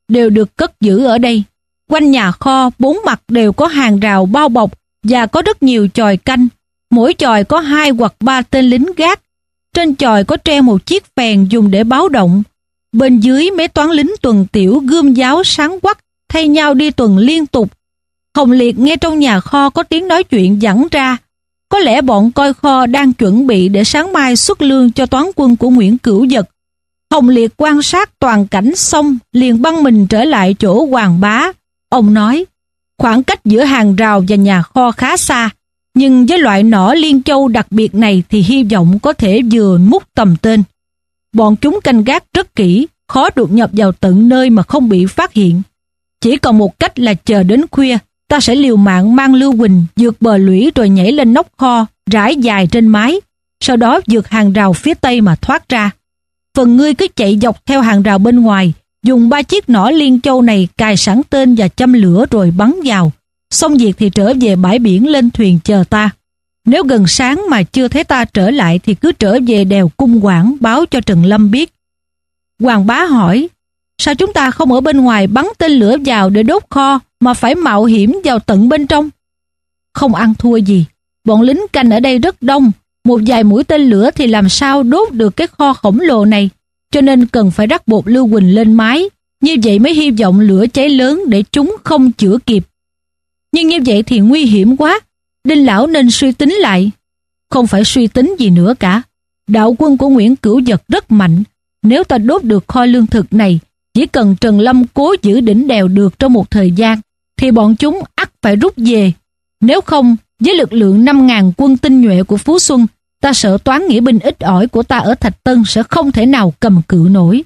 đều được cất giữ ở đây. Quanh nhà kho bốn mặt đều có hàng rào bao bọc và có rất nhiều chòi canh. Mỗi chòi có hai hoặc ba tên lính gác. Trên chòi có treo một chiếc phèn dùng để báo động. Bên dưới mấy toán lính tuần tiểu gươm giáo sáng quắc thay nhau đi tuần liên tục. Hồng Liệt nghe trong nhà kho có tiếng nói chuyện vẳng ra. Có lẽ bọn coi kho đang chuẩn bị để sáng mai xuất lương cho toán quân của Nguyễn Cửu Dật. Hồng Liệt quan sát toàn cảnh xong liền băng mình trở lại chỗ Hoàng Bá. Ông nói, khoảng cách giữa hàng rào và nhà kho khá xa, nhưng với loại nỏ liên châu đặc biệt này thì hy vọng có thể vừa mút tầm tên. Bọn chúng canh gác rất kỹ, khó đột nhập vào tận nơi mà không bị phát hiện. Chỉ còn một cách là chờ đến khuya, ta sẽ liều mạng mang Lưu Huỳnh vượt bờ lũy rồi nhảy lên nóc kho, rải dài trên mái, sau đó vượt hàng rào phía tây mà thoát ra. Phần ngươi cứ chạy dọc theo hàng rào bên ngoài, dùng ba chiếc nỏ liên châu này cài sẵn tên và châm lửa rồi bắn vào. Xong việc thì trở về bãi biển lên thuyền chờ ta. Nếu gần sáng mà chưa thấy ta trở lại thì cứ trở về đèo Cung Quảng báo cho Trần Lâm biết. Hoàng Bá hỏi, sao chúng ta không ở bên ngoài bắn tên lửa vào để đốt kho mà phải mạo hiểm vào tận bên trong? Không ăn thua gì, bọn lính canh ở đây rất đông, một vài mũi tên lửa thì làm sao đốt được cái kho khổng lồ này, cho nên cần phải rắc bột Lưu Huỳnh lên mái, như vậy mới hy vọng lửa cháy lớn để chúng không chữa kịp. Nhưng như vậy thì nguy hiểm quá, Đinh lão nên suy tính lại. Không phải suy tính gì nữa cả, đạo quân của Nguyễn Cửu Dật rất mạnh, nếu ta đốt được kho lương thực này, chỉ cần Trần Lâm cố giữ đỉnh đèo được trong một thời gian, thì bọn chúng ắt phải rút về. Nếu không, với lực lượng năm ngàn quân tinh nhuệ của Phú Xuân, ta sợ toán nghĩa binh ít ỏi của ta ở Thạch Tân sẽ không thể nào cầm cự nổi.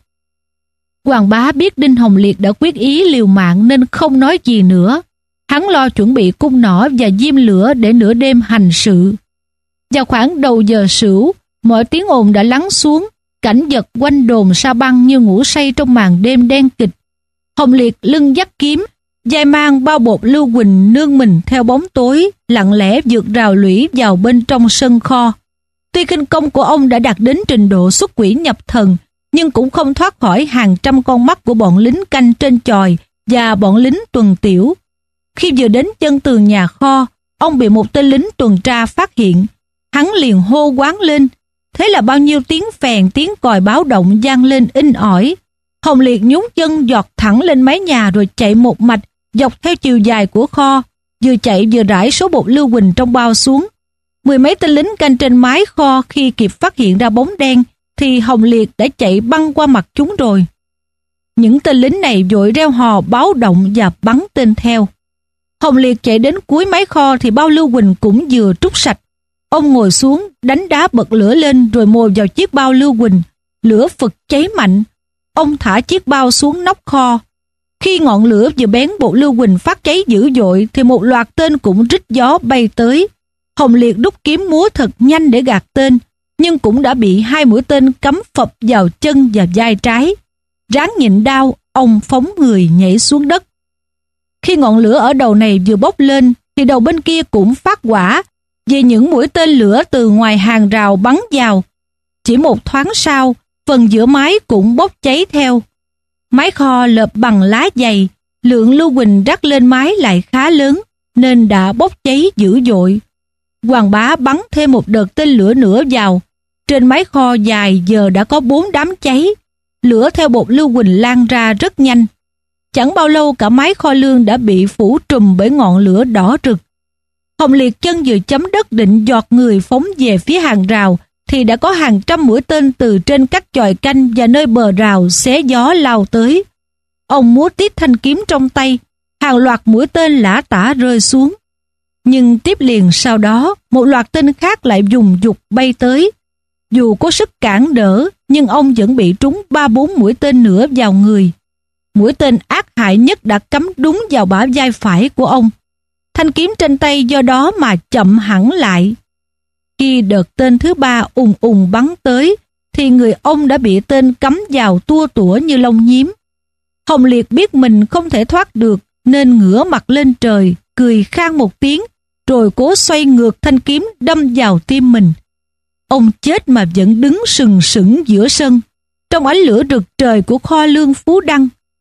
Hoàng Bá biết Đinh Hồng Liệt đã quyết ý liều mạng nên không nói gì nữa. Hắn lo chuẩn bị cung nỏ và diêm lửa để nửa đêm hành sự. Vào khoảng đầu giờ sửu, mọi tiếng ồn đã lắng xuống, cảnh vật quanh đồn Sa Băng như ngủ say trong màn đêm đen kịch. Hồng Liệt lưng dắt kiếm, vai mang bao bột Lưu Huỳnh nương mình theo bóng tối, lặng lẽ vượt rào lũy vào bên trong sân kho. Tuy khinh công của ông đã đạt đến trình độ xuất quỷ nhập thần, nhưng cũng không thoát khỏi hàng trăm con mắt của bọn lính canh trên chòi và bọn lính tuần tiểu. Khi vừa đến chân tường nhà kho, ông bị một tên lính tuần tra phát hiện. Hắn liền hô quán lên. Thế là bao nhiêu tiếng phèn, tiếng còi báo động vang lên inh ỏi. Hồng Liệt nhún chân giọt thẳng lên mái nhà rồi chạy một mạch dọc theo chiều dài của kho, vừa chạy vừa rải số bột Lưu Huỳnh trong bao xuống. Mười mấy tên lính canh trên mái kho khi kịp phát hiện ra bóng đen thì Hồng Liệt đã chạy băng qua mặt chúng rồi. Những tên lính này vội reo hò báo động và bắn tên theo. Hồng Liệt chạy đến cuối mái kho thì bao Lưu Huỳnh cũng vừa trút sạch. Ông ngồi xuống, đánh đá bật lửa lên rồi mồi vào chiếc bao Lưu Huỳnh. Lửa phực cháy mạnh. Ông thả chiếc bao xuống nóc kho. Khi ngọn lửa vừa bén bột Lưu Huỳnh phát cháy dữ dội thì một loạt tên cũng rít gió bay tới. Hồng Liệt rút kiếm múa thật nhanh để gạt tên, nhưng cũng đã bị hai mũi tên cắm phập vào chân và vai trái. Ráng nhịn đau, ông phóng người nhảy xuống đất. Khi ngọn lửa ở đầu này vừa bốc lên thì đầu bên kia cũng phát hỏa vì những mũi tên lửa từ ngoài hàng rào bắn vào. Chỉ một thoáng sau, phần giữa mái cũng bốc cháy theo. Mái kho lợp bằng lá dày, lượng Lưu Huỳnh rắc lên mái lại khá lớn nên đã bốc cháy dữ dội. Hoàng Bá bắn thêm một đợt tên lửa nữa vào. Trên mái kho dài giờ đã có bốn đám cháy. Lửa theo bột Lưu Huỳnh lan ra rất nhanh. Chẳng bao lâu cả mái kho lương đã bị phủ trùm bởi ngọn lửa đỏ rực. Hồng Liệt chân vừa chấm đất định giọt người phóng về phía hàng rào thì đã có hàng trăm mũi tên từ trên các chòi canh và nơi bờ rào xé gió lao tới. Ông múa tít thanh kiếm trong tay, hàng loạt mũi tên lả tả rơi xuống. Nhưng tiếp liền sau đó, một loạt tên khác lại dùng dục bay tới. Dù có sức cản đỡ, nhưng ông vẫn bị trúng ba bốn mũi tên nữa vào người. Mũi tên ác hại nhất đã cắm đúng vào bả vai phải của ông. Thanh kiếm trên tay do đó mà chậm hẳn lại. Khi đợt tên thứ ba ùng ùng bắn tới, thì người ông đã bị tên cắm vào tua tủa như lông nhím. Hồng Liệt biết mình không thể thoát được, nên ngửa mặt lên trời, cười khan một tiếng, rồi cố xoay ngược thanh kiếm đâm vào tim mình. Ông chết mà vẫn đứng sừng sững giữa sân, trong ánh lửa rực trời của kho lương Phú Đăng.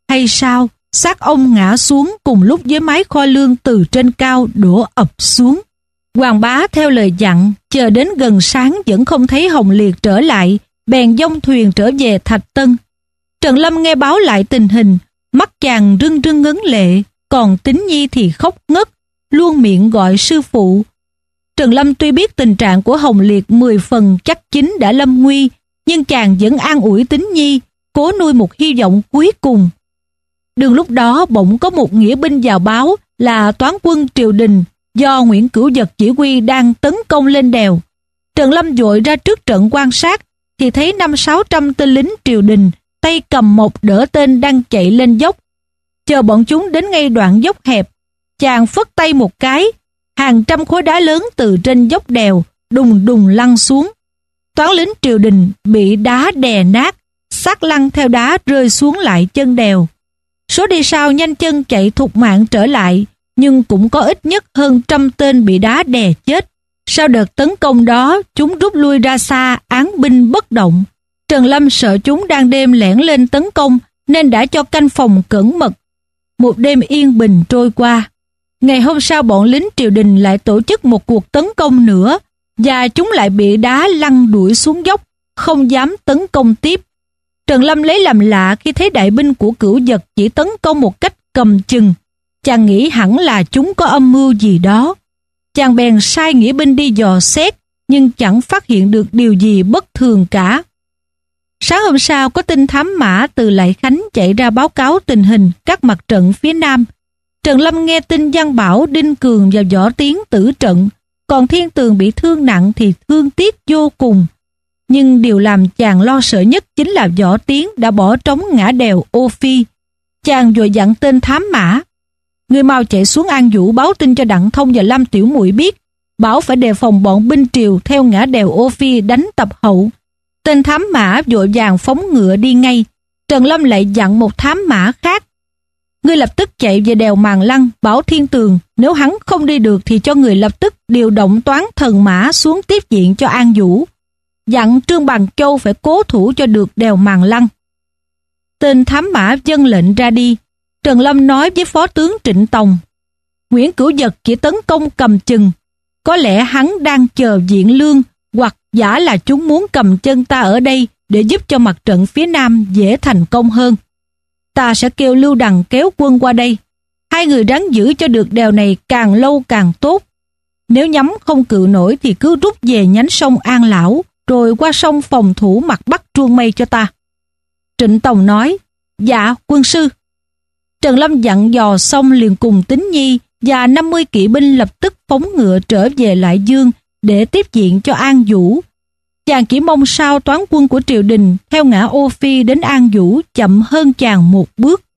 Hay sao, xác ông ngã xuống cùng lúc với mái kho lương từ trên cao đổ ập xuống. Hoàng bá theo lời dặn, chờ đến gần sáng vẫn không thấy Hồng Liệt trở lại, bèn dông thuyền trở về Thạch Tân. Trần Lâm nghe báo lại tình hình, mắt chàng rưng rưng ngấn lệ, còn Tín Nhi thì khóc ngất, luôn miệng gọi sư phụ. Trần Lâm tuy biết tình trạng của Hồng Liệt mười phần chắc chính đã lâm nguy, nhưng chàng vẫn an ủi Tín Nhi, cố nuôi một hy vọng cuối cùng. Đường lúc đó bỗng có một nghĩa binh vào báo là toán quân triều đình do Nguyễn Cửu Vật chỉ huy đang tấn công lên đèo. Trần Lâm vội ra trước trận quan sát thì thấy năm sáu trăm tên lính triều đình tay cầm mộc đỡ tên đang chạy lên dốc. Chờ bọn chúng đến ngay đoạn dốc hẹp, chàng phất tay một cái, hàng trăm khối đá lớn từ trên dốc đèo đùng đùng lăn xuống. Toán lính triều đình bị đá đè nát, xác lăn theo đá rơi xuống lại chân đèo. Số đi sau nhanh chân chạy thục mạng trở lại, nhưng cũng có ít nhất hơn trăm tên bị đá đè chết. Sau đợt tấn công đó, chúng rút lui ra xa, án binh bất động. Trần Lâm sợ chúng đang đêm lẻn lên tấn công, nên đã cho canh phòng cẩn mật. Một đêm yên bình trôi qua. Ngày hôm sau bọn lính triều đình lại tổ chức một cuộc tấn công nữa, và chúng lại bị đá lăn đuổi xuống dốc, không dám tấn công tiếp. Trần Lâm lấy làm lạ khi thấy đại binh của Cửu Vật chỉ tấn công một cách cầm chừng. Chàng nghĩ hẳn là chúng có âm mưu gì đó. Chàng bèn sai nghĩa binh đi dò xét, nhưng chẳng phát hiện được điều gì bất thường cả. Sáng hôm sau có tin thám mã từ Lại Khánh chạy ra báo cáo tình hình các mặt trận phía Nam. Trần Lâm nghe tin Văn Bảo, Đinh Cường và Võ Tiến tử trận, còn Thiên Tường bị thương nặng thì thương tiếc vô cùng. Nhưng điều làm chàng lo sợ nhất chính là Võ Tiến đã bỏ trống ngã đèo Ô Phi. Chàng vội dặn tên thám mã: "Ngươi mau chạy xuống An Vũ báo tin cho Đặng Thông và Lâm Tiểu Muội biết, bảo phải đề phòng bọn binh triều theo ngã đèo Ô Phi đánh tập hậu." Tên thám mã vội vàng phóng ngựa đi ngay. Trần Lâm lại dặn một thám mã khác: "Ngươi lập tức chạy về đèo Màn Lăng, bảo Thiên Tường nếu hắn không đi được thì cho người lập tức điều động toán thần mã xuống tiếp viện cho An Vũ. Dặn Trương Bằng Châu phải cố thủ cho được đèo Màn Lăng." Tên thám mã vâng lệnh ra đi. Trần Lâm nói với phó tướng Trịnh Tòng: "Nguyễn Cửu Vật chỉ tấn công cầm chừng, có lẽ hắn đang chờ viện lương, hoặc giả là chúng muốn cầm chân ta ở đây để giúp cho mặt trận phía Nam dễ thành công hơn. Ta sẽ kêu Lưu Đằng kéo quân qua đây. Hai người ráng giữ cho được đèo này càng lâu càng tốt. Nếu nhắm không cự nổi thì cứ rút về nhánh sông An Lão, rồi qua sông phòng thủ mặt bắc Truông Mây cho ta." Trịnh Tòng nói: "Dạ, quân sư." Trần Lâm dặn dò xong liền cùng Tín Nhi và năm mươi kỵ binh lập tức phóng ngựa trở về Lại Dương để tiếp viện cho An Vũ. Chàng chỉ mong sao toán quân của triều đình theo ngã Ô Phi đến An Vũ chậm hơn chàng một bước.